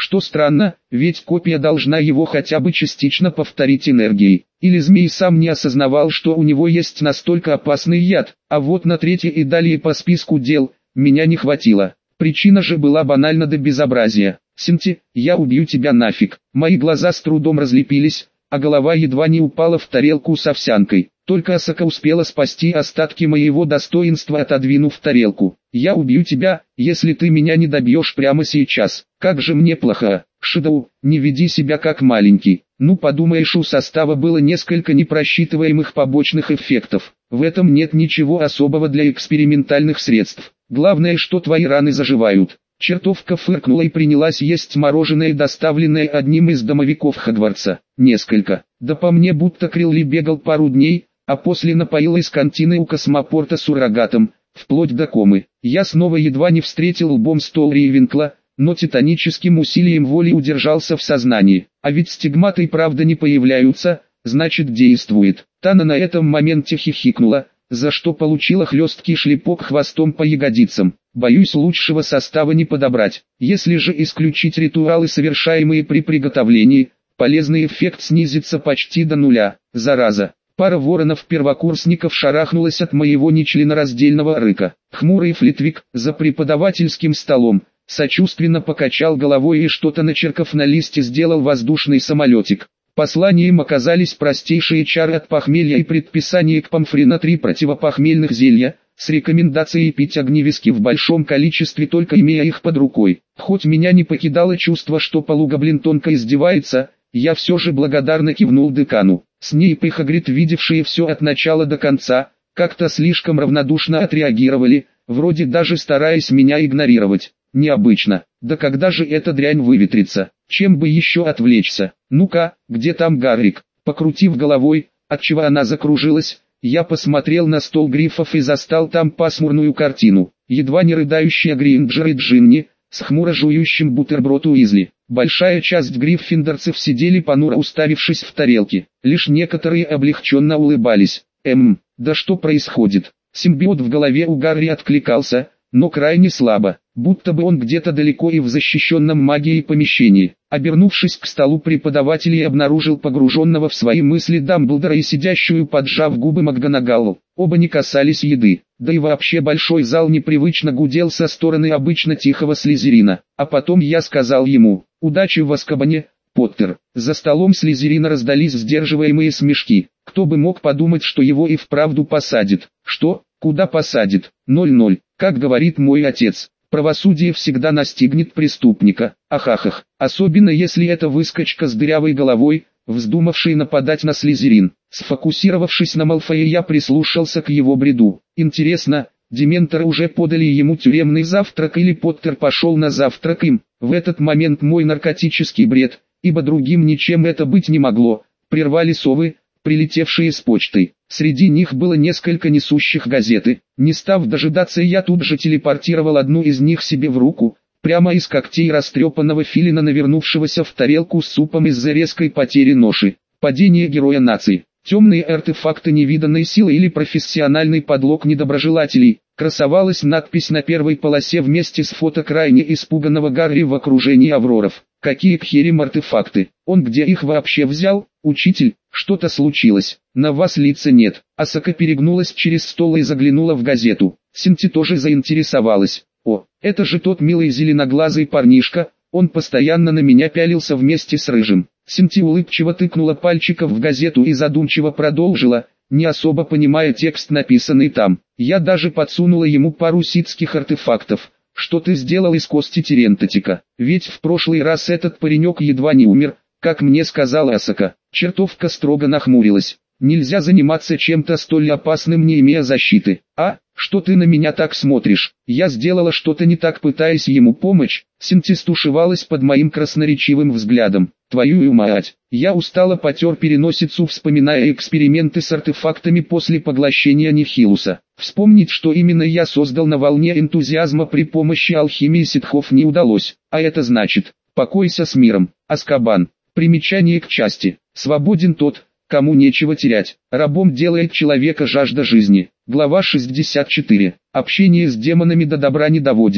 Что странно, ведь копия должна его хотя бы частично повторить энергией. Или змей сам не осознавал, что у него есть настолько опасный яд, а вот на третье и далее по списку дел, меня не хватило. Причина же была банальна до безобразия. «Синти, я убью тебя нафиг». Мои глаза с трудом разлепились, а голова едва не упала в тарелку с овсянкой. Только Асака успела спасти остатки моего достоинства, отодвинув тарелку. «Я убью тебя, если ты меня не добьешь прямо сейчас. Как же мне плохо. Шидоу, не веди себя как маленький». Ну подумаешь, у состава было несколько непросчитываемых побочных эффектов. В этом нет ничего особого для экспериментальных средств. Главное, что твои раны заживают. Чертовка фыркнула и принялась есть мороженое, доставленное одним из домовиков Хогвартса. Несколько. Да по мне будто Крилли бегал пару дней, а после напоил из кантины у космопорта суррогатом, вплоть до комы. Я снова едва не встретил лбом стол Рейвенкла, но титаническим усилием воли удержался в сознании. А ведь стигматы и правда не появляются, значит действует. Тана на этом моменте хихикнула, за что получила хлесткий шлепок хвостом по ягодицам. Боюсь, лучшего состава не подобрать. Если же исключить ритуалы, совершаемые при приготовлении, полезный эффект снизится почти до нуля. Зараза. Пара воронов-первокурсников шарахнулась от моего нечленораздельного рыка. Хмурый Флитвик, за преподавательским столом, сочувственно покачал головой и, что-то начеркав на листе, сделал воздушный самолетик. Посланием оказались простейшие чары от похмелья и предписание к Памфрина три противопохмельных зелья, с рекомендацией пить огневиски в большом количестве, только имея их под рукой. Хоть меня не покидало чувство, что полугоблин тонко издевается, я все же благодарно кивнул декану. Снейп и Хагрид, видевшие все от начала до конца, как-то слишком равнодушно отреагировали, вроде даже стараясь меня игнорировать. Необычно. Да когда же эта дрянь выветрится? Чем бы еще отвлечься? Ну-ка, где там Гаррик? Покрутив головой, отчего она закружилась, я посмотрел на стол грифов и застал там пасмурную картину. Едва не рыдающая Гринджер и Джинни, с хмуро жующим бутерброд Уизли. Большая часть гриффиндорцев сидели понуро, уставившись в тарелки. Лишь некоторые облегченно улыбались. Эм, да что происходит? Симбиот в голове у Гарри откликался, но крайне слабо, будто бы он где-то далеко и в защищенном магией помещении. Обернувшись к столу преподавателей, обнаружил погруженного в свои мысли Дамблдора и сидящую, поджав губы, МакГонагалл. Оба не касались еды, да и вообще большой зал непривычно гудел со стороны обычно тихого Слизерина. А потом я сказал ему: «Удачи в Азкабане, Поттер». За столом Слизерина раздались сдерживаемые смешки. Кто бы мог подумать, что его и вправду посадят. Что? Куда посадит? ноль-ноль. Как говорит мой отец, правосудие всегда настигнет преступника. Ахахах. Особенно если это выскочка с дырявой головой, вздумавший нападать на Слизерин. Сфокусировавшись на Малфое, я прислушался к его бреду. Интересно, дементоры уже подали ему тюремный завтрак или Поттер пошел на завтрак им? В этот момент мой наркотический бред, ибо другим ничем это быть не могло, прервали совы, прилетевшие с почтой. Среди них было несколько несущих газеты. Не став дожидаться, я тут же телепортировал одну из них себе в руку, прямо из когтей растрепанного филина, навернувшегося в тарелку с супом из-за резкой потери ноши. Падение героя нации. Темные артефакты невиданной силы или профессиональный подлог недоброжелателей. Красовалась надпись на первой полосе вместе с фото крайне испуганного Гарри в окружении авроров. Какие к херям артефакты? Он где их вообще взял? Учитель, что-то случилось. На вас лица нет. Асака перегнулась через стол и заглянула в газету. Синти тоже заинтересовалась. О, это же тот милый зеленоглазый парнишка, он постоянно на меня пялился вместе с Рыжим. Синти улыбчиво тыкнула пальчиком в газету и задумчиво продолжила, не особо понимая текст, написанный там. Я даже подсунула ему пару ситских артефактов. Что ты сделал из кости Терентотика? Ведь в прошлый раз этот паренек едва не умер, как мне сказала Асака. Чертовка строго нахмурилась. Нельзя заниматься чем-то столь опасным, не имея защиты. А, что ты на меня так смотришь? Я сделала что-то не так, пытаясь ему помочь. Синти стушевалась под моим красноречивым взглядом. Твою мать. Я устало потер переносицу, вспоминая эксперименты с артефактами после поглощения Нихилуса. Вспомнить, что именно я создал на волне энтузиазма при помощи алхимии ситхов, не удалось. А это значит, покойся с миром. Азкабан. Примечание к части. Свободен тот, кому нечего терять. Рабом делает человека жажда жизни. Глава шестьдесят четыре. Общение с демонами до добра не доводит.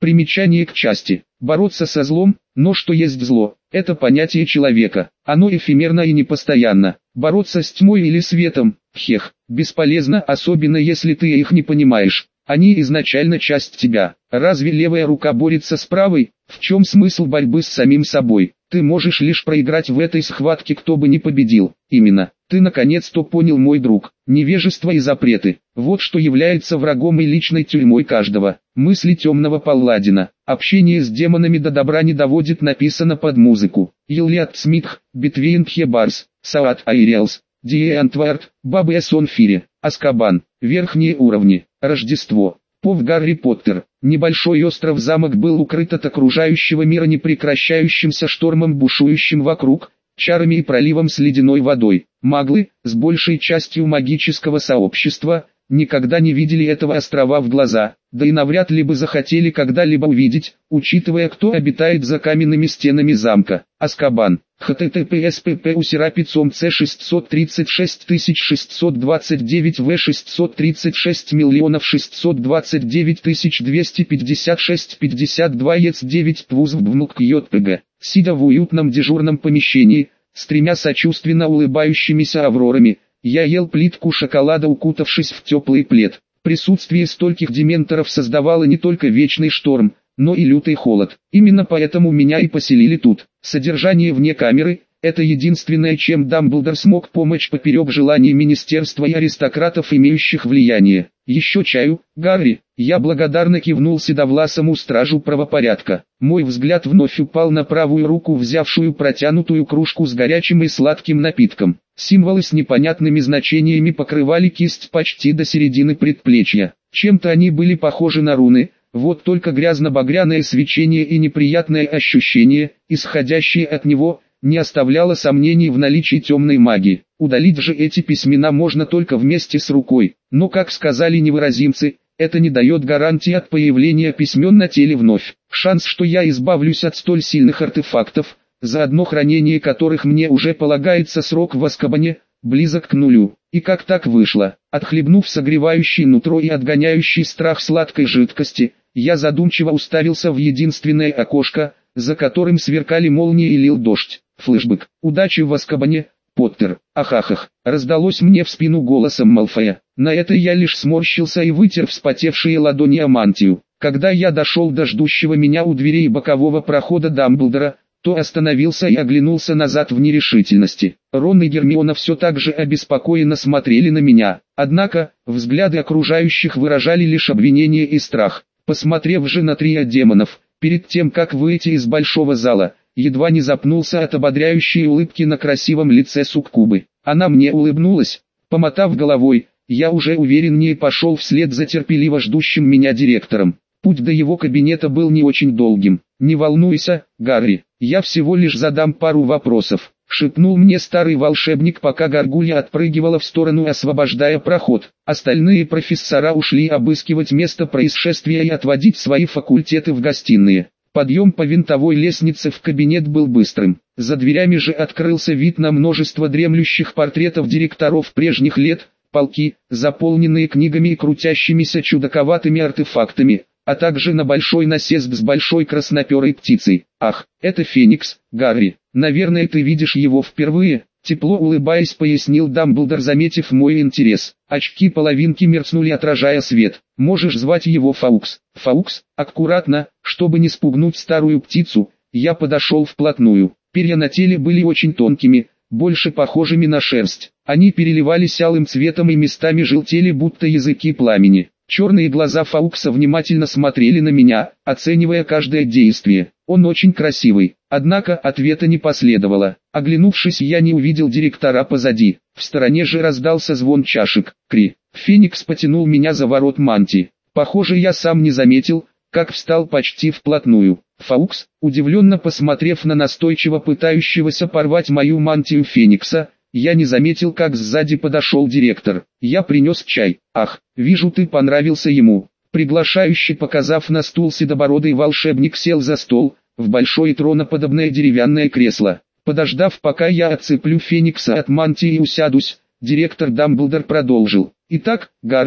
Примечание к части. Бороться со злом, но что есть зло? Это понятие человека. Оно эфемерно и непостоянно. Бороться с тьмой или светом, хех, бесполезно, особенно если ты их не понимаешь. Они изначально часть тебя. Разве левая рука борется с правой? В чем смысл борьбы с самим собой? Ты можешь лишь проиграть в этой схватке, кто бы ни победил. Именно. Ты наконец-то понял, мой друг. Невежество и запреты. Вот что является врагом и личной тюрьмой каждого. Мысли темного палладина. Общение с демонами до добра не доводит, написано под музыку. Ильят Смитх, Between the Bars, Saat Айриэлс, Die Antwort, Бабы Сонфире, Аскабан. Верхние уровни. Рождество. Пов Гарри Поттер. Небольшой остров-замок был укрыт от окружающего мира непрекращающимся штормом, бушующим вокруг, чарами и проливом с ледяной водой. Маглы, с большей частью магического сообщества, никогда не видели этого острова в глаза, да и навряд ли бы захотели когда-либо увидеть, учитывая, кто обитает за каменными стенами замка. Аскабан. https pp усерапицом c шестьсот тридцать шесть тысяч шестьсот двадцать девять в шестьсот тридцать шесть миллионов шестьсот двадцать девять тысяч двести пятьдесят шесть пятьдесят два ец девять пвуз вбмук йпг. Сидя в уютном дежурном помещении, с тремя сочувственно улыбающимися аврорами, я ел плитку шоколада, укутавшись в теплый плед. Присутствие стольких дементоров создавало не только вечный шторм, но и лютый холод. Именно поэтому меня и поселили тут. Содержание вне камеры – это единственное, чем Дамблдор смог помочь поперек желаний министерства и аристократов, имеющих влияние. Еще чаю, Гарри? Я благодарно кивнул седовласому стражу правопорядка. Мой взгляд вновь упал на правую руку, взявшую протянутую кружку с горячим и сладким напитком. Символы с непонятными значениями покрывали кисть почти до середины предплечья. Чем-то они были похожи на руны, вот только грязно-багряное свечение и неприятное ощущение, исходящее от него, не оставляло сомнений в наличии темной магии. Удалить же эти письмена можно только вместе с рукой, но, как сказали невыразимцы, это не дает гарантии от появления письмен на теле вновь. Шанс, что я избавлюсь от столь сильных артефактов, за одно хранение которых мне уже полагается срок в Азкабане, близок к нулю. И как так вышло? Отхлебнув согревающий нутро и отгоняющий страх сладкой жидкости, я задумчиво уставился в единственное окошко, за которым сверкали молнии и лил дождь. Флэшбэк. Удачи в Азкабане, Поттер. Ахахах. Раздалось мне в спину голосом Малфоя. На это я лишь сморщился и вытер вспотевшие ладони о мантию. Когда я дошел до ждущего меня у дверей бокового прохода Дамблдора, то остановился и оглянулся назад в нерешительности. Рон и Гермиона все так же обеспокоенно смотрели на меня. Однако, взгляды окружающих выражали лишь обвинение и страх. Посмотрев же на трио демонов, перед тем как выйти из большого зала, едва не запнулся от ободряющей улыбки на красивом лице суккубы. Она мне улыбнулась. Помотав головой, я уже увереннее пошел вслед за терпеливо ждущим меня директором. Путь до его кабинета был не очень долгим. «Не волнуйся, Гарри, я всего лишь задам пару вопросов», — шепнул мне старый волшебник, пока горгулья отпрыгивала в сторону, освобождая проход. Остальные профессора ушли обыскивать место происшествия и отводить свои факультеты в гостиные. Подъем по винтовой лестнице в кабинет был быстрым. За дверями же открылся вид на множество дремлющих портретов директоров прежних лет, полки, заполненные книгами и крутящимися чудаковатыми артефактами, а также на большой насест с большой красноперой птицей. «Ах, это Феникс, Гарри, наверное, ты видишь его впервые», тепло улыбаясь, пояснил Дамблдор, заметив мой интерес. Очки-половинки мерцнули, отражая свет. «Можешь звать его Фаукс». «Фаукс?» Аккуратно, чтобы не спугнуть старую птицу, я подошел вплотную. Перья на теле были очень тонкими, больше похожими на шерсть. Они переливались алым цветом и местами желтели, будто языки пламени. Черные глаза Фаукса внимательно смотрели на меня, оценивая каждое действие. «Он очень красивый». Однако ответа не последовало. Оглянувшись, я не увидел директора позади. В стороне же раздался звон чашек. Кри. Феникс потянул меня за ворот мантии. Похоже, я сам не заметил, как встал почти вплотную. Фаукс, удивленно посмотрев на настойчиво пытающегося порвать мою мантию Феникса, я не заметил, как сзади подошел директор. «Я принес чай». «Ах, вижу, ты понравился ему». Приглашающий, показав на стул, седобородый волшебник сел за стол, в большое троноподобное деревянное кресло. Подождав, пока я отцеплю Феникса от мантии и усядусь, директор Дамблдор продолжил. «Итак, Гарри,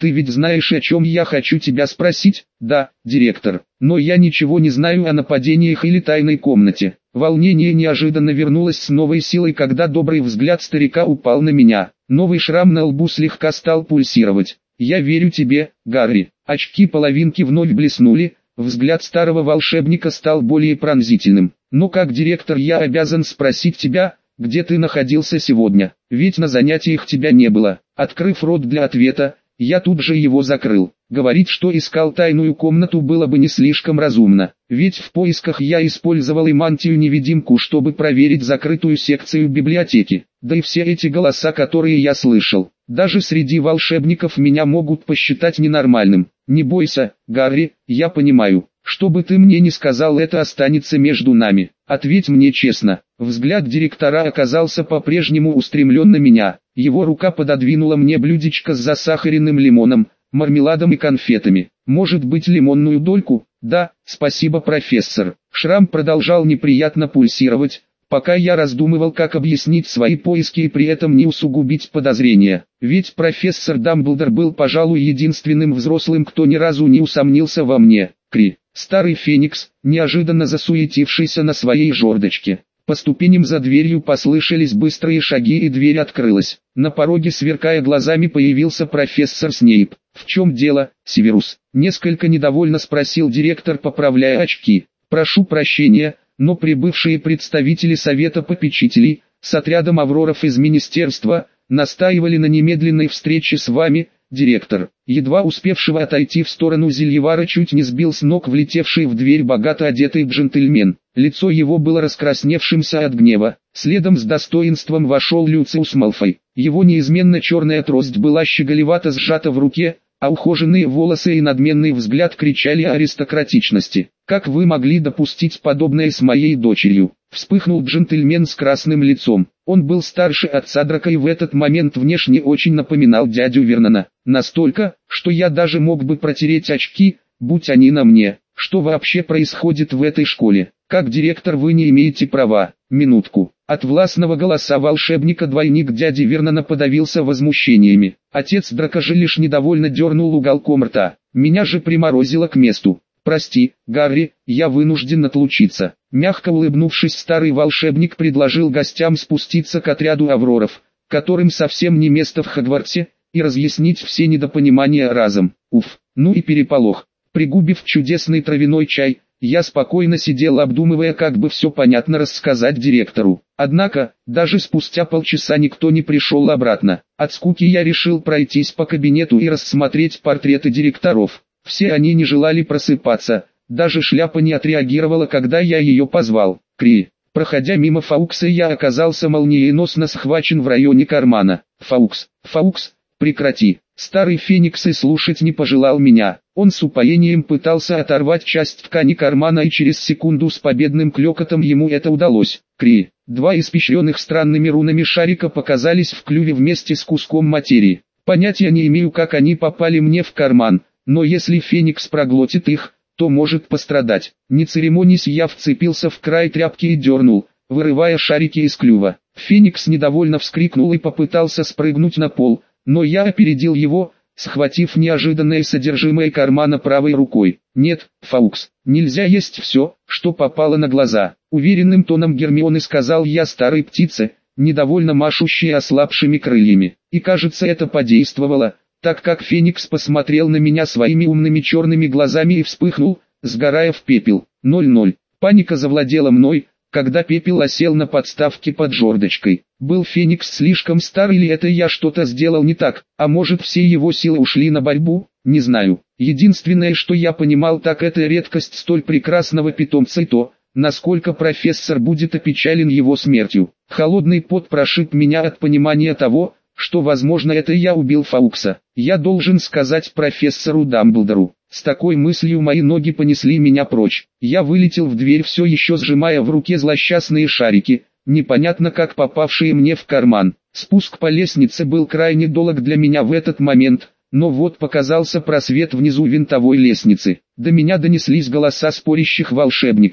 Ты ведь знаешь, о чем я хочу тебя спросить? Да, директор. Но я ничего не знаю о нападениях или тайной комнате. Волнение неожиданно вернулось с новой силой, когда добрый взгляд старика упал на меня. Новый шрам на лбу слегка стал пульсировать. Я верю тебе, Гарри. Очки-половинки вновь блеснули. Взгляд старого волшебника стал более пронзительным. Но как директор я обязан спросить тебя, где ты находился сегодня? Ведь на занятиях тебя не было. Открыв рот для ответа, я тут же его закрыл. Говорить, что искал тайную комнату, было бы не слишком разумно. Ведь в поисках я использовал и мантию-невидимку, чтобы проверить закрытую секцию библиотеки. Да и все эти голоса, которые я слышал, даже среди волшебников меня могут посчитать ненормальным. Не бойся, Гарри, я понимаю. Что бы ты мне ни сказал, это останется между нами. Ответь мне честно. Взгляд директора оказался по-прежнему устремлен на меня. Его рука пододвинула мне блюдечко с засахаренным лимоном, мармеладом и конфетами. Может быть, лимонную дольку? Да, спасибо, профессор. Шрам продолжал неприятно пульсировать, пока я раздумывал, как объяснить свои поиски и при этом не усугубить подозрения. Ведь профессор Дамблдор был, пожалуй, единственным взрослым, кто ни разу не усомнился во мне. Кри. Старый Феникс, неожиданно засуетившийся на своей жердочке. По ступеням за дверью послышались быстрые шаги, и дверь открылась. На пороге, сверкая глазами, появился профессор Снейп. «В чем дело, Северус?» — несколько недовольно спросил директор, поправляя очки. «Прошу прощения, но прибывшие представители Совета Попечителей с отрядом Авроров из Министерства настаивали на немедленной встрече с вами, директор». Едва успевшего отойти в сторону Зельевара чуть не сбил с ног влетевший в дверь богато одетый джентльмен. Лицо его было раскрасневшимся от гнева. Следом с достоинством вошел Люциус Малфой. Его неизменно черная трость была щеголевато сжата в руке, а ухоженные волосы и надменный взгляд кричали о аристократичности. «Как вы могли допустить подобное с моей дочерью?» — вспыхнул джентльмен с красным лицом. Он был старше отца Драка и в этот момент внешне очень напоминал дядю Вернона. Настолько, что я даже мог бы протереть очки, будь они на мне. Что вообще происходит в этой школе? Как директор вы не имеете права. Минутку. От властного голоса волшебника двойник дяди Вернона подавился возмущениями. Отец Драка же лишь недовольно дернул уголком рта. Меня же приморозило к месту. «Прости, Гарри, я вынужден отлучиться». Мягко улыбнувшись, старый волшебник предложил гостям спуститься к отряду Авроров, которым совсем не место в Хогвартсе, и разъяснить все недопонимания разом. Уф, ну и переполох. Пригубив чудесный травяной чай, я спокойно сидел, обдумывая, как бы все понятно рассказать директору. Однако, даже спустя полчаса никто не пришел обратно. От скуки я решил пройтись по кабинету и рассмотреть портреты директоров. Все они не желали просыпаться, даже шляпа не отреагировала, когда я ее позвал. Кри. Проходя мимо Фаукса, я оказался молниеносно схвачен в районе кармана. Фаукс, Фаукс, прекрати. Старый Феникс и слушать не пожелал меня. Он с упоением пытался оторвать часть ткани кармана, и через секунду с победным клёкотом ему это удалось. Кри. Два испещренных странными рунами шарика показались в клюве вместе с куском материи. Понятия не имею, как они попали мне в карман. Но если Феникс проглотит их, то может пострадать. Не церемонясь, я вцепился в край тряпки и дернул, вырывая шарики из клюва. Феникс недовольно вскрикнул и попытался спрыгнуть на пол, но я опередил его, схватив неожиданное содержимое кармана правой рукой. «Нет, Фаукс, нельзя есть все, что попало на глаза», — уверенным тоном Гермионы сказал я старой птице, недовольно машущей ослабшими крыльями. И кажется, это подействовало, так как Феникс посмотрел на меня своими умными черными глазами и вспыхнул, сгорая в пепел. ноль ноль. Паника завладела мной, когда пепел осел на подставке под жердочкой. Был Феникс слишком стар, или это я что-то сделал не так, а может, все его силы ушли на борьбу, не знаю. Единственное, что я понимал, так это редкость столь прекрасного питомца и то, насколько профессор будет опечален его смертью. Холодный пот прошиб меня от понимания того, что, возможно, это я убил Фаукса. Я должен сказать профессору Дамблдору. С такой мыслью мои ноги понесли меня прочь. Я вылетел в дверь, все еще сжимая в руке злосчастные шарики, непонятно как попавшие мне в карман. Спуск по лестнице был крайне долг для меня в этот момент, но вот показался просвет внизу винтовой лестницы. До меня донеслись голоса спорящих волшебников.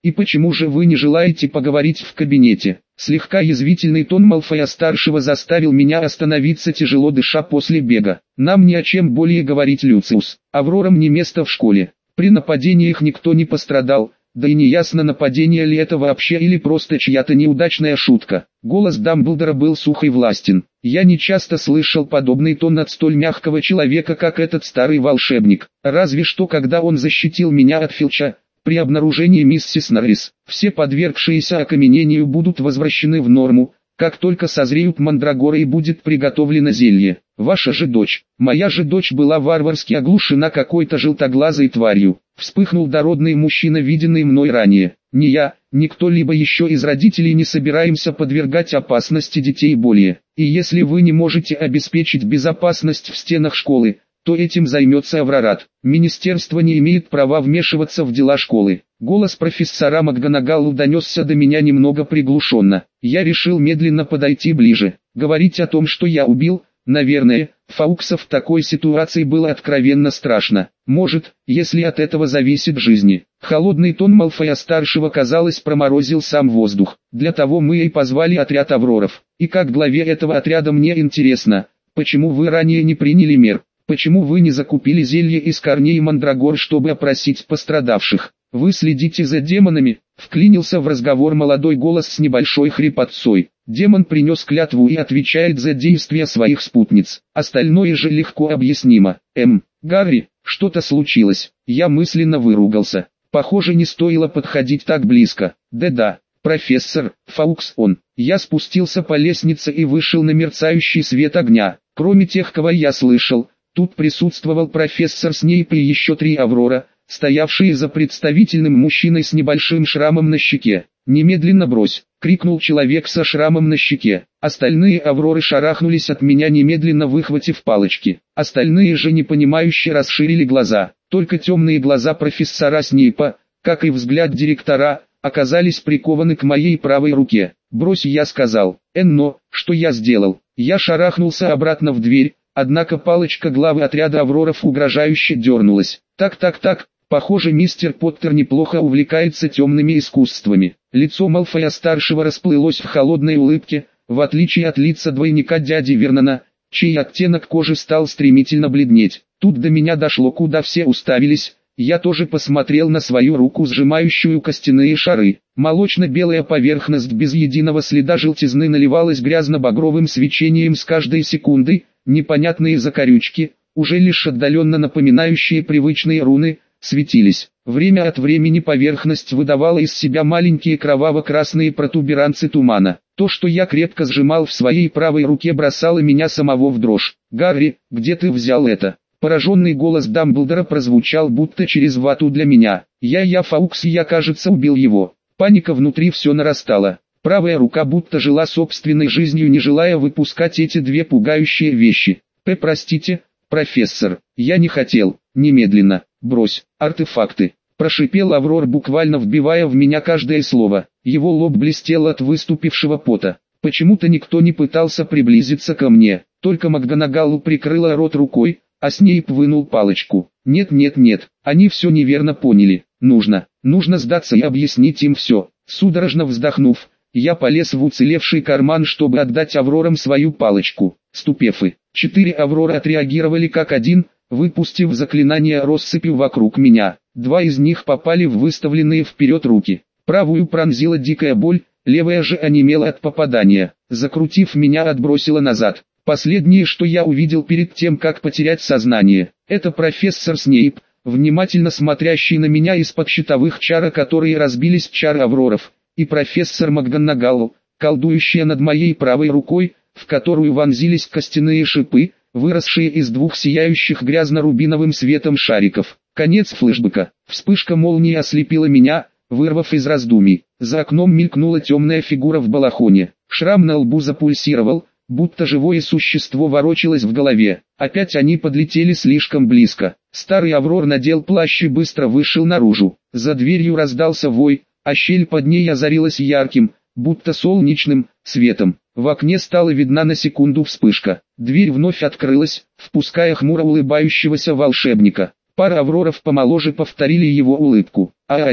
И почему же вы не желаете поговорить в кабинете? Слегка язвительный тон Малфоя-старшего заставил меня остановиться, тяжело дыша после бега. Нам ни о чем более говорить, Люциус. Аврорам не место в школе. При нападениях никто не пострадал, да и неясно, нападение ли это вообще или просто чья-то неудачная шутка. Голос Дамблдора был сух и властен. Я не часто слышал подобный тон от столь мягкого человека, как этот старый волшебник. Разве что когда он защитил меня от Филча. При обнаружении миссис Норрис, все подвергшиеся окаменению будут возвращены в норму, как только созреют мандрагоры и будет приготовлено зелье. Ваша же дочь, моя же дочь была варварски оглушена какой-то желтоглазой тварью. Вспыхнул дородный мужчина, виденный мной ранее. Ни я, ни кто-либо еще из родителей не собираемся подвергать опасности детей более. И если вы не можете обеспечить безопасность в стенах школы, то этим займется Аврорат. Министерство не имеет права вмешиваться в дела школы. Голос профессора МакГонагалл донесся до меня немного приглушенно. Я решил медленно подойти ближе. Говорить о том, что я убил, наверное, Фаукса в такой ситуации было откровенно страшно. Может, если от этого зависит жизнь. Холодный тон Малфоя-старшего, казалось, проморозил сам воздух. Для того мы и позвали отряд Авроров. И как главе этого отряда мне интересно, почему вы ранее не приняли мер? Почему вы не закупили зелье из корней мандрагор, чтобы опросить пострадавших? Вы следите за демонами? Вклинился в разговор молодой голос с небольшой хрипотцой. Демон принес клятву и отвечает за действия своих спутниц. Остальное же легко объяснимо. Эм, Гарри, что-то случилось. Я мысленно выругался. Похоже, не стоило подходить так близко. Да-да, профессор, Фаукс он. Я спустился по лестнице и вышел на мерцающий свет огня. Кроме тех, кого я слышал, тут присутствовал профессор Снейп и еще три Аврора, стоявшие за представительным мужчиной с небольшим шрамом на щеке. «Немедленно брось!» — крикнул человек со шрамом на щеке. Остальные Авроры шарахнулись от меня, немедленно выхватив палочки. Остальные же непонимающе расширили глаза. Только темные глаза профессора Снейпа, как и взгляд директора, оказались прикованы к моей правой руке. «Брось!» — я сказал. «Энно, что я сделал?» Я шарахнулся обратно в дверь. Однако палочка главы отряда Авроров угрожающе дернулась. Так-так-так, похоже, мистер Поттер неплохо увлекается темными искусствами. Лицо Малфоя-старшего расплылось в холодной улыбке, в отличие от лица двойника дяди Вернона, чей оттенок кожи стал стремительно бледнеть. Тут до меня дошло, куда все уставились. Я тоже посмотрел на свою руку, сжимающую костяные шары. Молочно-белая поверхность без единого следа желтизны наливалась грязно-багровым свечением с каждой секундой. Непонятные закорючки, уже лишь отдаленно напоминающие привычные руны, светились. Время от времени поверхность выдавала из себя маленькие кроваво-красные протуберанцы тумана. То, что я крепко сжимал в своей правой руке, бросало меня самого в дрожь. «Гарри, где ты взял это?» Пораженный голос Дамблдора прозвучал будто через вату для меня. «Я-я, Фаукс, я, кажется, убил его». Паника внутри все нарастала. Правая рука будто жила собственной жизнью, не желая выпускать эти две пугающие вещи. «П, простите, профессор, я не хотел, немедленно, брось, артефакты», прошипел Аврор, буквально вбивая в меня каждое слово. Его лоб блестел от выступившего пота. Почему-то никто не пытался приблизиться ко мне, только МакГонагалл прикрыла рот рукой, а Снейп вынул палочку. «Нет-нет-нет, они все неверно поняли, нужно, нужно сдаться и объяснить им все». Судорожно вздохнув, я полез в уцелевший карман, чтобы отдать Аврорам свою палочку. Ступефы. Четыре Аврора отреагировали как один, выпустив заклинание россыпью вокруг меня. Два из них попали в выставленные вперед руки. Правую пронзила дикая боль, левая же онемела от попадания. Закрутив меня, отбросила назад. Последнее, что я увидел перед тем, как потерять сознание, это профессор Снейп, внимательно смотрящий на меня из-под щитовых чар, которые разбились в чары Авроров, и профессор МакГонагалл, колдующая над моей правой рукой, в которую вонзились костяные шипы, выросшие из двух сияющих грязно-рубиновым светом шариков. Конец флешбека. Вспышка молнии ослепила меня, вырвав из раздумий. За окном мелькнула темная фигура в балахоне. Шрам на лбу запульсировал, будто живое существо ворочалось в голове. Опять они подлетели слишком близко. Старый Аврор надел плащ и быстро вышел наружу. За дверью раздался вой, а щель под ней озарилась ярким, будто солнечным, светом. В окне стала видна на секунду вспышка. Дверь вновь открылась, впуская хмуро улыбающегося волшебника. Пара Авроров помоложе повторили его улыбку. А они,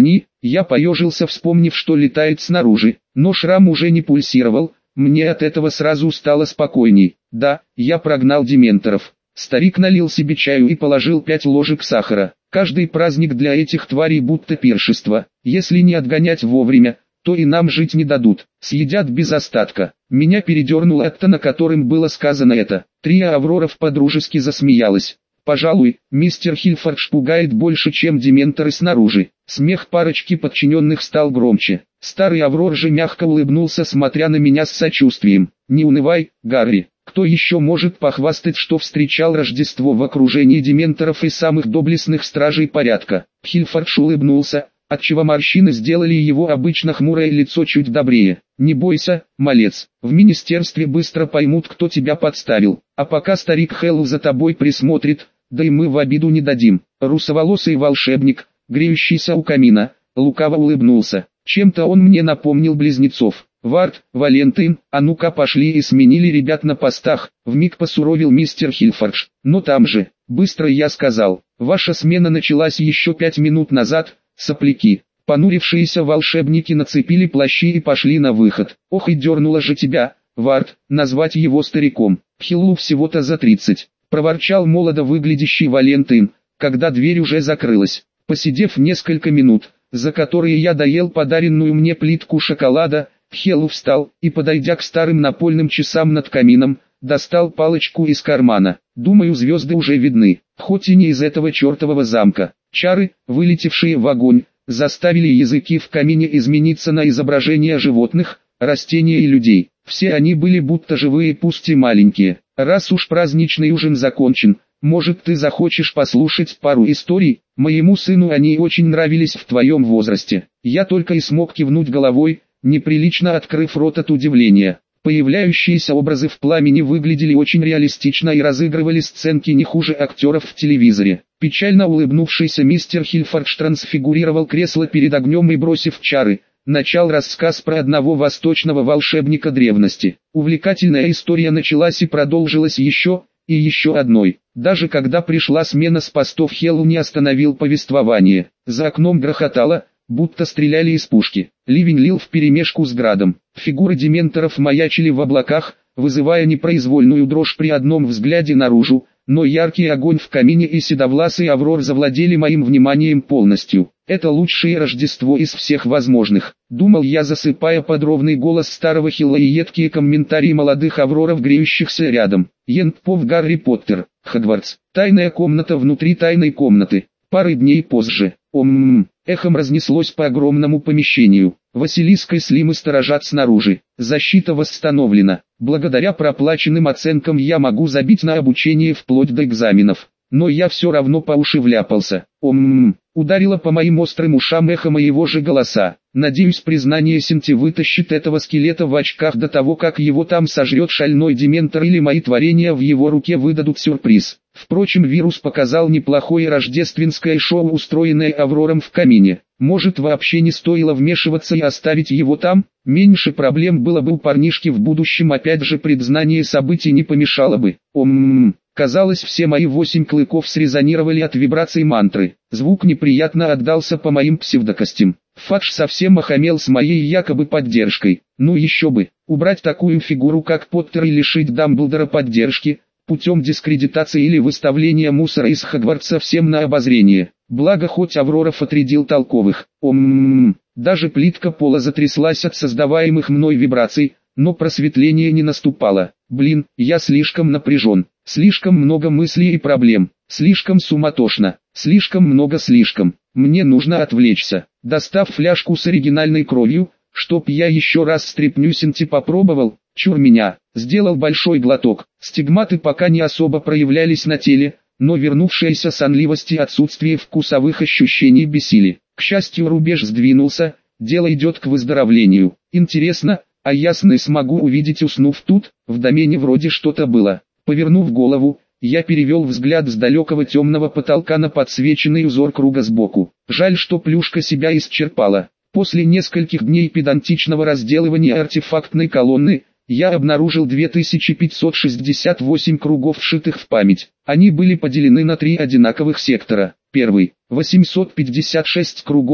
Я поежился, вспомнив, что летает снаружи, но шрам уже не пульсировал, мне от этого сразу стало спокойней. Да, я прогнал дементоров. Старик налил себе чаю и положил пять ложек сахара. Каждый праздник для этих тварей будто пиршество. Если не отгонять вовремя, то и нам жить не дадут. Съедят без остатка. Меня передернуло от тона, которым было сказано это. Трио Авроров подружески засмеялась. Пожалуй, мистер Хильфордж пугает больше, чем дементоры снаружи. Смех парочки подчиненных стал громче. Старый Аврор же мягко улыбнулся, смотря на меня с сочувствием. «Не унывай, Гарри. Кто еще может похвастать, что встречал Рождество в окружении дементоров и самых доблестных стражей порядка?» Хильфордж улыбнулся, отчего морщины сделали его обычно хмурое лицо чуть добрее. «Не бойся, малец, в министерстве быстро поймут, кто тебя подставил. А пока старик Хэллоу за тобой присмотрит, да и мы в обиду не дадим». Русоволосый волшебник, греющийся у камина, лукаво улыбнулся. Чем-то он мне напомнил близнецов. «Вард, Валентин, а ну-ка пошли», и сменили ребят на постах. Вмиг посуровил мистер Хильфордж. «Но там же», быстро я сказал, «ваша смена началась еще пять минут назад, сопляки». Понурившиеся волшебники нацепили плащи и пошли на выход. «Ох, и дернуло же тебя, Вард, назвать его стариком. Хиллу всего-то за тридцать», проворчал молодо выглядящий Валентин, когда дверь уже закрылась. Посидев несколько минут, за которые я доел подаренную мне плитку шоколада, Хеллу встал и, подойдя к старым напольным часам над камином, достал палочку из кармана. «Думаю, звезды уже видны, хоть и не из этого чертового замка». Чары, вылетевшие в огонь, заставили языки в камине измениться на изображения животных, растений и людей. Все они были будто живые, пусть и маленькие. «Раз уж праздничный ужин закончен, может, ты захочешь послушать пару историй? Моему сыну они очень нравились в твоем возрасте». Я только и смог кивнуть головой, неприлично открыв рот от удивления. Появляющиеся образы в пламени выглядели очень реалистично и разыгрывали сценки не хуже актеров в телевизоре. Печально улыбнувшийся мистер Хильфордж трансфигурировал кресло перед огнем и, бросив чары, начал рассказ про одного восточного волшебника древности. Увлекательная история началась и продолжилась еще и еще одной. Даже когда пришла смена с постов, Хеллу не остановил повествование. За окном грохотало, будто стреляли из пушки. Ливень лил вперемешку с градом. Фигуры дементоров маячили в облаках, вызывая непроизвольную дрожь при одном взгляде наружу, но яркий огонь в камине и седовласый Аврор завладели моим вниманием полностью. «Это лучшее Рождество из всех возможных», — думал я, засыпая под ровный голос старого Хилла и едкие комментарии молодых Авроров, греющихся рядом. Ендпов Гарри Поттер, Хогвартс, тайная комната внутри тайной комнаты. Пары дней позже. Ом-м-м, эхом разнеслось по огромному помещению. Василиск и Слимы сторожат снаружи. Защита восстановлена. Благодаря проплаченным оценкам я могу забить на обучение вплоть до экзаменов. Но я все равно по уши вляпался. Ом-м-м, ударило по моим острым ушам эхо моего же голоса. Надеюсь, признание Синти вытащит этого скелета в очках до того, как его там сожрет шальной дементор, или мои творения в его руке выдадут сюрприз. Впрочем, вирус показал неплохое рождественское шоу, устроенное Аврором в камине. Может, вообще не стоило вмешиваться и оставить его там? Меньше проблем было бы у парнишки в будущем, опять же предзнание событий не помешало бы. Ом-м-м. Казалось, все мои восемь клыков срезонировали от вибраций мантры. Звук неприятно отдался по моим псевдокостям. Фадж совсем охамел с моей якобы поддержкой. Ну еще бы, убрать такую фигуру как Поттер и лишить Дамблдора поддержки, путем дискредитации или выставления мусора из Хогвартса всем на обозрение. Благо, хоть Авроров отрядил толковых. Ом-м-м. Даже плитка пола затряслась от создаваемых мной вибраций, но просветление не наступало. Блин, я слишком напряжен. Слишком много мыслей и проблем. Слишком суматошно. Слишком много слишком. Мне нужно отвлечься. Достав фляжку с оригинальной кровью, чтоб я еще раз стряпню Синти попробовал, чур меня, сделал большой глоток. Стигматы пока не особо проявлялись на теле, но вернувшаяся сонливость и отсутствие вкусовых ощущений бесили. К счастью, рубеж сдвинулся, дело идет к выздоровлению. Интересно, а я сны смогу увидеть, уснув тут? В домене вроде что-то было. Повернув голову, я перевел взгляд с далекого темного потолка на подсвеченный узор круга сбоку. Жаль, что плюшка себя исчерпала. После нескольких дней педантичного разделывания артефактной колонны, я обнаружил две тысячи пятьсот шестьдесят восемь кругов, вшитых в память. Они были поделены на три одинаковых сектора. Первый – восемьсот пятьдесят шесть кругов,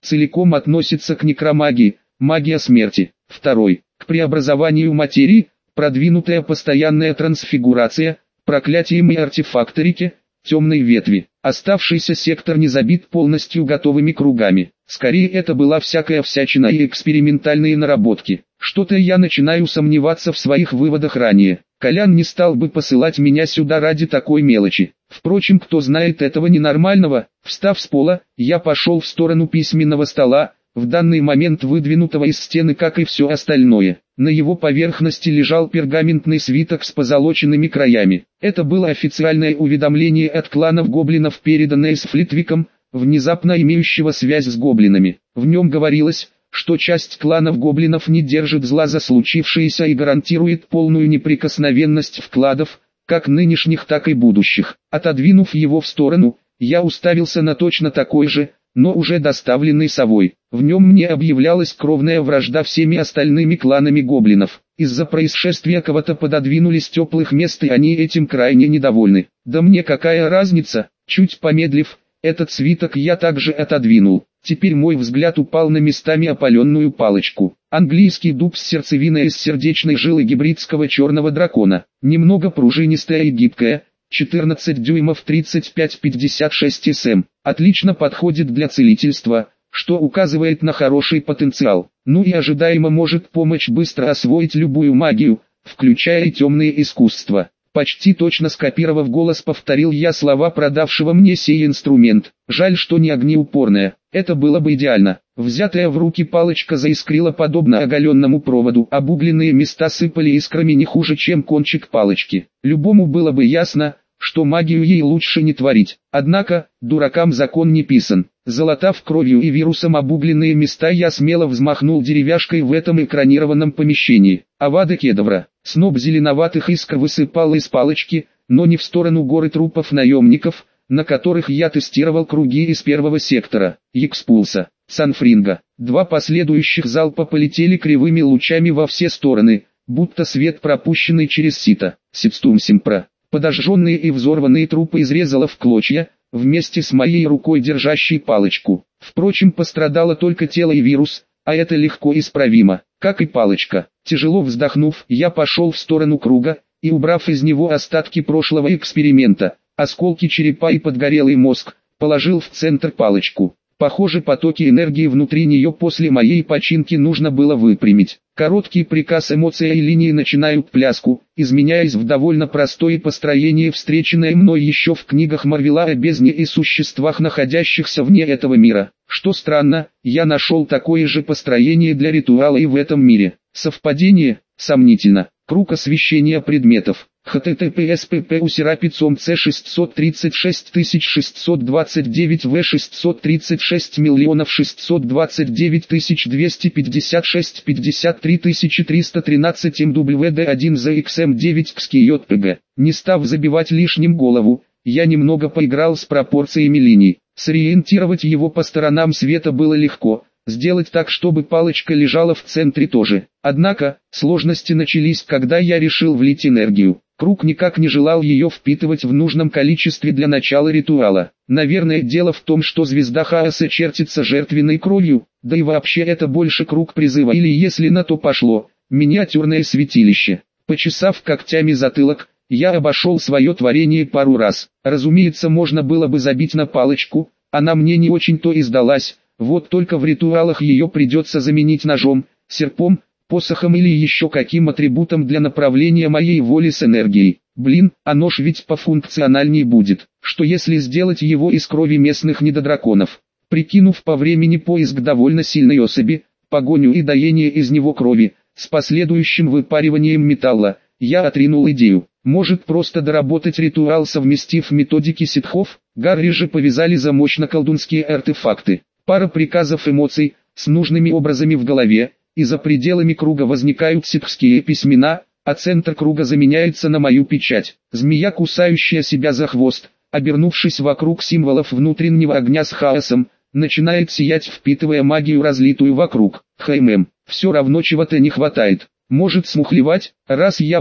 целиком относится к некромагии, магия смерти. Второй, к преобразованию материи, продвинутая постоянная трансфигурация, проклятием и артефакторике, темной ветви. Оставшийся сектор не забит полностью готовыми кругами. Скорее это была всякая всячина и экспериментальные наработки. Что-то я начинаю сомневаться в своих выводах ранее. Колян не стал бы посылать меня сюда ради такой мелочи. Впрочем, кто знает этого ненормального? Встав с пола, я пошел в сторону письменного стола, в данный момент выдвинутого из стены, как и все остальное. На его поверхности лежал пергаментный свиток с позолоченными краями. Это было официальное уведомление от кланов гоблинов, переданное с Флитвиком, внезапно имеющего связь с гоблинами. В нем говорилось, что часть кланов гоблинов не держит зла за случившееся и гарантирует полную неприкосновенность вкладов, как нынешних, так и будущих. Отодвинув его в сторону, я уставился на точно такой же, но уже доставленный совой. В нем мне объявлялась кровная вражда всеми остальными кланами гоблинов. Из-за происшествия кого-то пододвинули с теплых мест, и они этим крайне недовольны. Да мне какая разница? Чуть помедлив, этот свиток я также отодвинул. Теперь мой взгляд упал на местами опаленную палочку. Английский дуб с сердцевиной из сердечной жилы гибридского черного дракона. Немного пружинистая и гибкая, четырнадцать дюймов тридцать пять пятьдесят шесть сантиметров. Отлично подходит для целительства, что указывает на хороший потенциал. Ну и ожидаемо может помочь быстро освоить любую магию, включая и темные искусства. Почти точно скопировав голос, повторил я слова продавшего мне сей инструмент. Жаль, что не огнеупорная. Это было бы идеально. Взятая в руки палочка заискрила подобно оголенному проводу. Обугленные места сыпали искрами не хуже, чем кончик палочки. Любому было бы ясно, что магию ей лучше не творить. Однако, дуракам закон не писан. Залатав кровью и вирусом обугленные места, я смело взмахнул деревяшкой в этом экранированном помещении. Авада кедавра. Сноп зеленоватых искр высыпал из палочки, но не в сторону горы трупов наемников, на которых я тестировал круги из первого сектора. Експулса, Санфринга. Два последующих залпа полетели кривыми лучами во все стороны, будто свет, пропущенный через сито. Сипстумсимпра. Подожженные и взорванные трупы изрезало в клочья, вместе с моей рукой, держащей палочку. Впрочем, пострадало только тело и вирус, а это легко исправимо, как и палочка. Тяжело вздохнув, я пошел в сторону круга, и убрав из него остатки прошлого эксперимента, осколки черепа и подгорелый мозг, положил в центр палочку. Похоже, потоки энергии внутри нее после моей починки нужно было выпрямить. Короткий приказ, эмоция и линии начинают пляску, изменяясь в довольно простое построение, встреченное мной еще в книгах Марвела о бездне и существах, находящихся вне этого мира. Что странно, я нашел такое же построение для ритуала и в этом мире. Совпадение? Сомнительно. Круг освещения предметов. https pp усерапицом c шестьсот тридцать шесть тысяч шестьсот двадцать девять в шестьсот тридцать шесть миллионов шестьсот двадцать девять тысяч двести пятьдесят шесть пятьдесят три тысячи триста тринадцать мвд один за икс эм девять кскйпг. Не став забивать лишним голову, я немного поиграл с пропорциями линий. Сориентировать его по сторонам света было легко. Сделать так, чтобы палочка лежала в центре тоже. Однако, сложности начались, когда я решил влить энергию. Круг никак не желал ее впитывать в нужном количестве для начала ритуала. Наверное, дело в том, что звезда хаоса чертится жертвенной кровью, да и вообще это больше круг призыва, или, если на то пошло, миниатюрное святилище. Почесав когтями затылок, я обошел свое творение пару раз. Разумеется, можно было бы забить на палочку, она мне не очень-то и сдалась. Вот только в ритуалах ее придется заменить ножом, серпом, посохом или еще каким атрибутом для направления моей воли с энергией. Блин, а нож ведь пофункциональней будет. Что если сделать его из крови местных недодраконов? Прикинув по времени поиск довольно сильной особи, погоню и доение из него крови, с последующим выпариванием металла, я отринул идею. Может просто доработать ритуал, совместив методики ситхов? Гарри же повязали за мощно-колдунские артефакты. Пара приказов, эмоций, с нужными образами в голове, и за пределами круга возникают ситхские письмена, а центр круга заменяется на мою печать. Змея, кусающая себя за хвост, обернувшись вокруг символов внутреннего огня с хаосом, начинает сиять, впитывая магию, разлитую вокруг. Хм, все равно чего-то не хватает. Может смухлевать, раз я бог,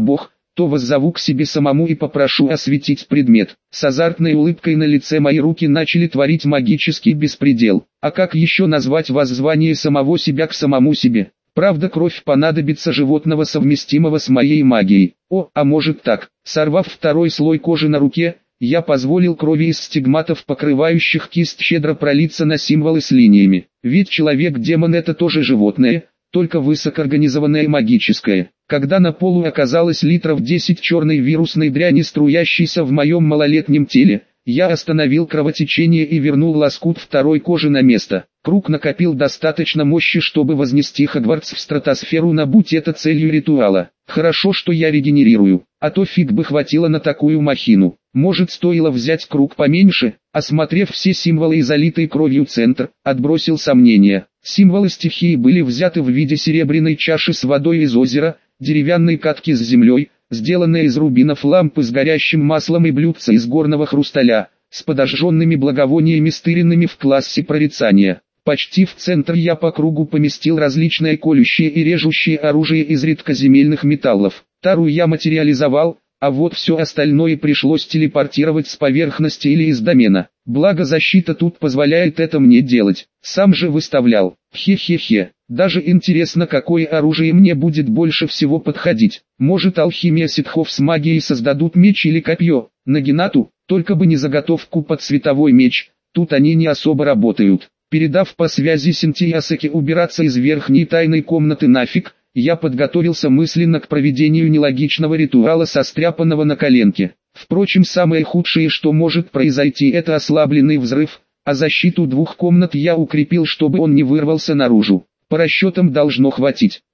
то воззову к себе самому и попрошу осветить предмет. С азартной улыбкой на лице мои руки начали творить магический беспредел. А как еще назвать воззвание самого себя к самому себе? Правда, кровь понадобится животного, совместимого с моей магией. О, а может так. Сорвав второй слой кожи на руке, я позволил крови из стигматов, покрывающих кисть, щедро пролиться на символы с линиями. Ведь человек-демон — это тоже животное, только высокоорганизованное магическое. Когда на полу оказалось литров десять черной вирусной дряни, струящейся в моем малолетнем теле, я остановил кровотечение и вернул лоскут второй кожи на место. Круг накопил достаточно мощи, чтобы вознести Хогвартс в стратосферу, на будь это целью ритуала. Хорошо, что я регенерирую, а то фиг бы хватило на такую махину. Может, стоило взять круг поменьше? Осмотрев все символы и залитый кровью центр, отбросил сомнения. Символы стихии были взяты в виде серебряной чаши с водой из озера, деревянной катки с землей, сделанной из рубинов, лампы с горящим маслом и блюдца из горного хрусталя, с подожженными благовониями, стыренными в классе прорицания. Почти в центр я по кругу поместил различное колющее и режущее оружие из редкоземельных металлов. Тару я материализовал, а вот все остальное пришлось телепортировать с поверхности или из домена. Благо защита тут позволяет это мне делать. Сам же выставлял. Хе-хе-хе. Даже интересно, какое оружие мне будет больше всего подходить. Может, алхимия ситхов с магией создадут меч или копье. Нагинату, только бы не заготовку под световой меч, тут они не особо работают. Передав по связи Синтиясаке убираться из верхней тайной комнаты нафиг, я подготовился мысленно к проведению нелогичного ритуала, состряпанного на коленке. Впрочем, самое худшее, что может произойти, это ослабленный взрыв, а защиту двух комнат я укрепил, чтобы он не вырвался наружу. По расчетам должно хватить.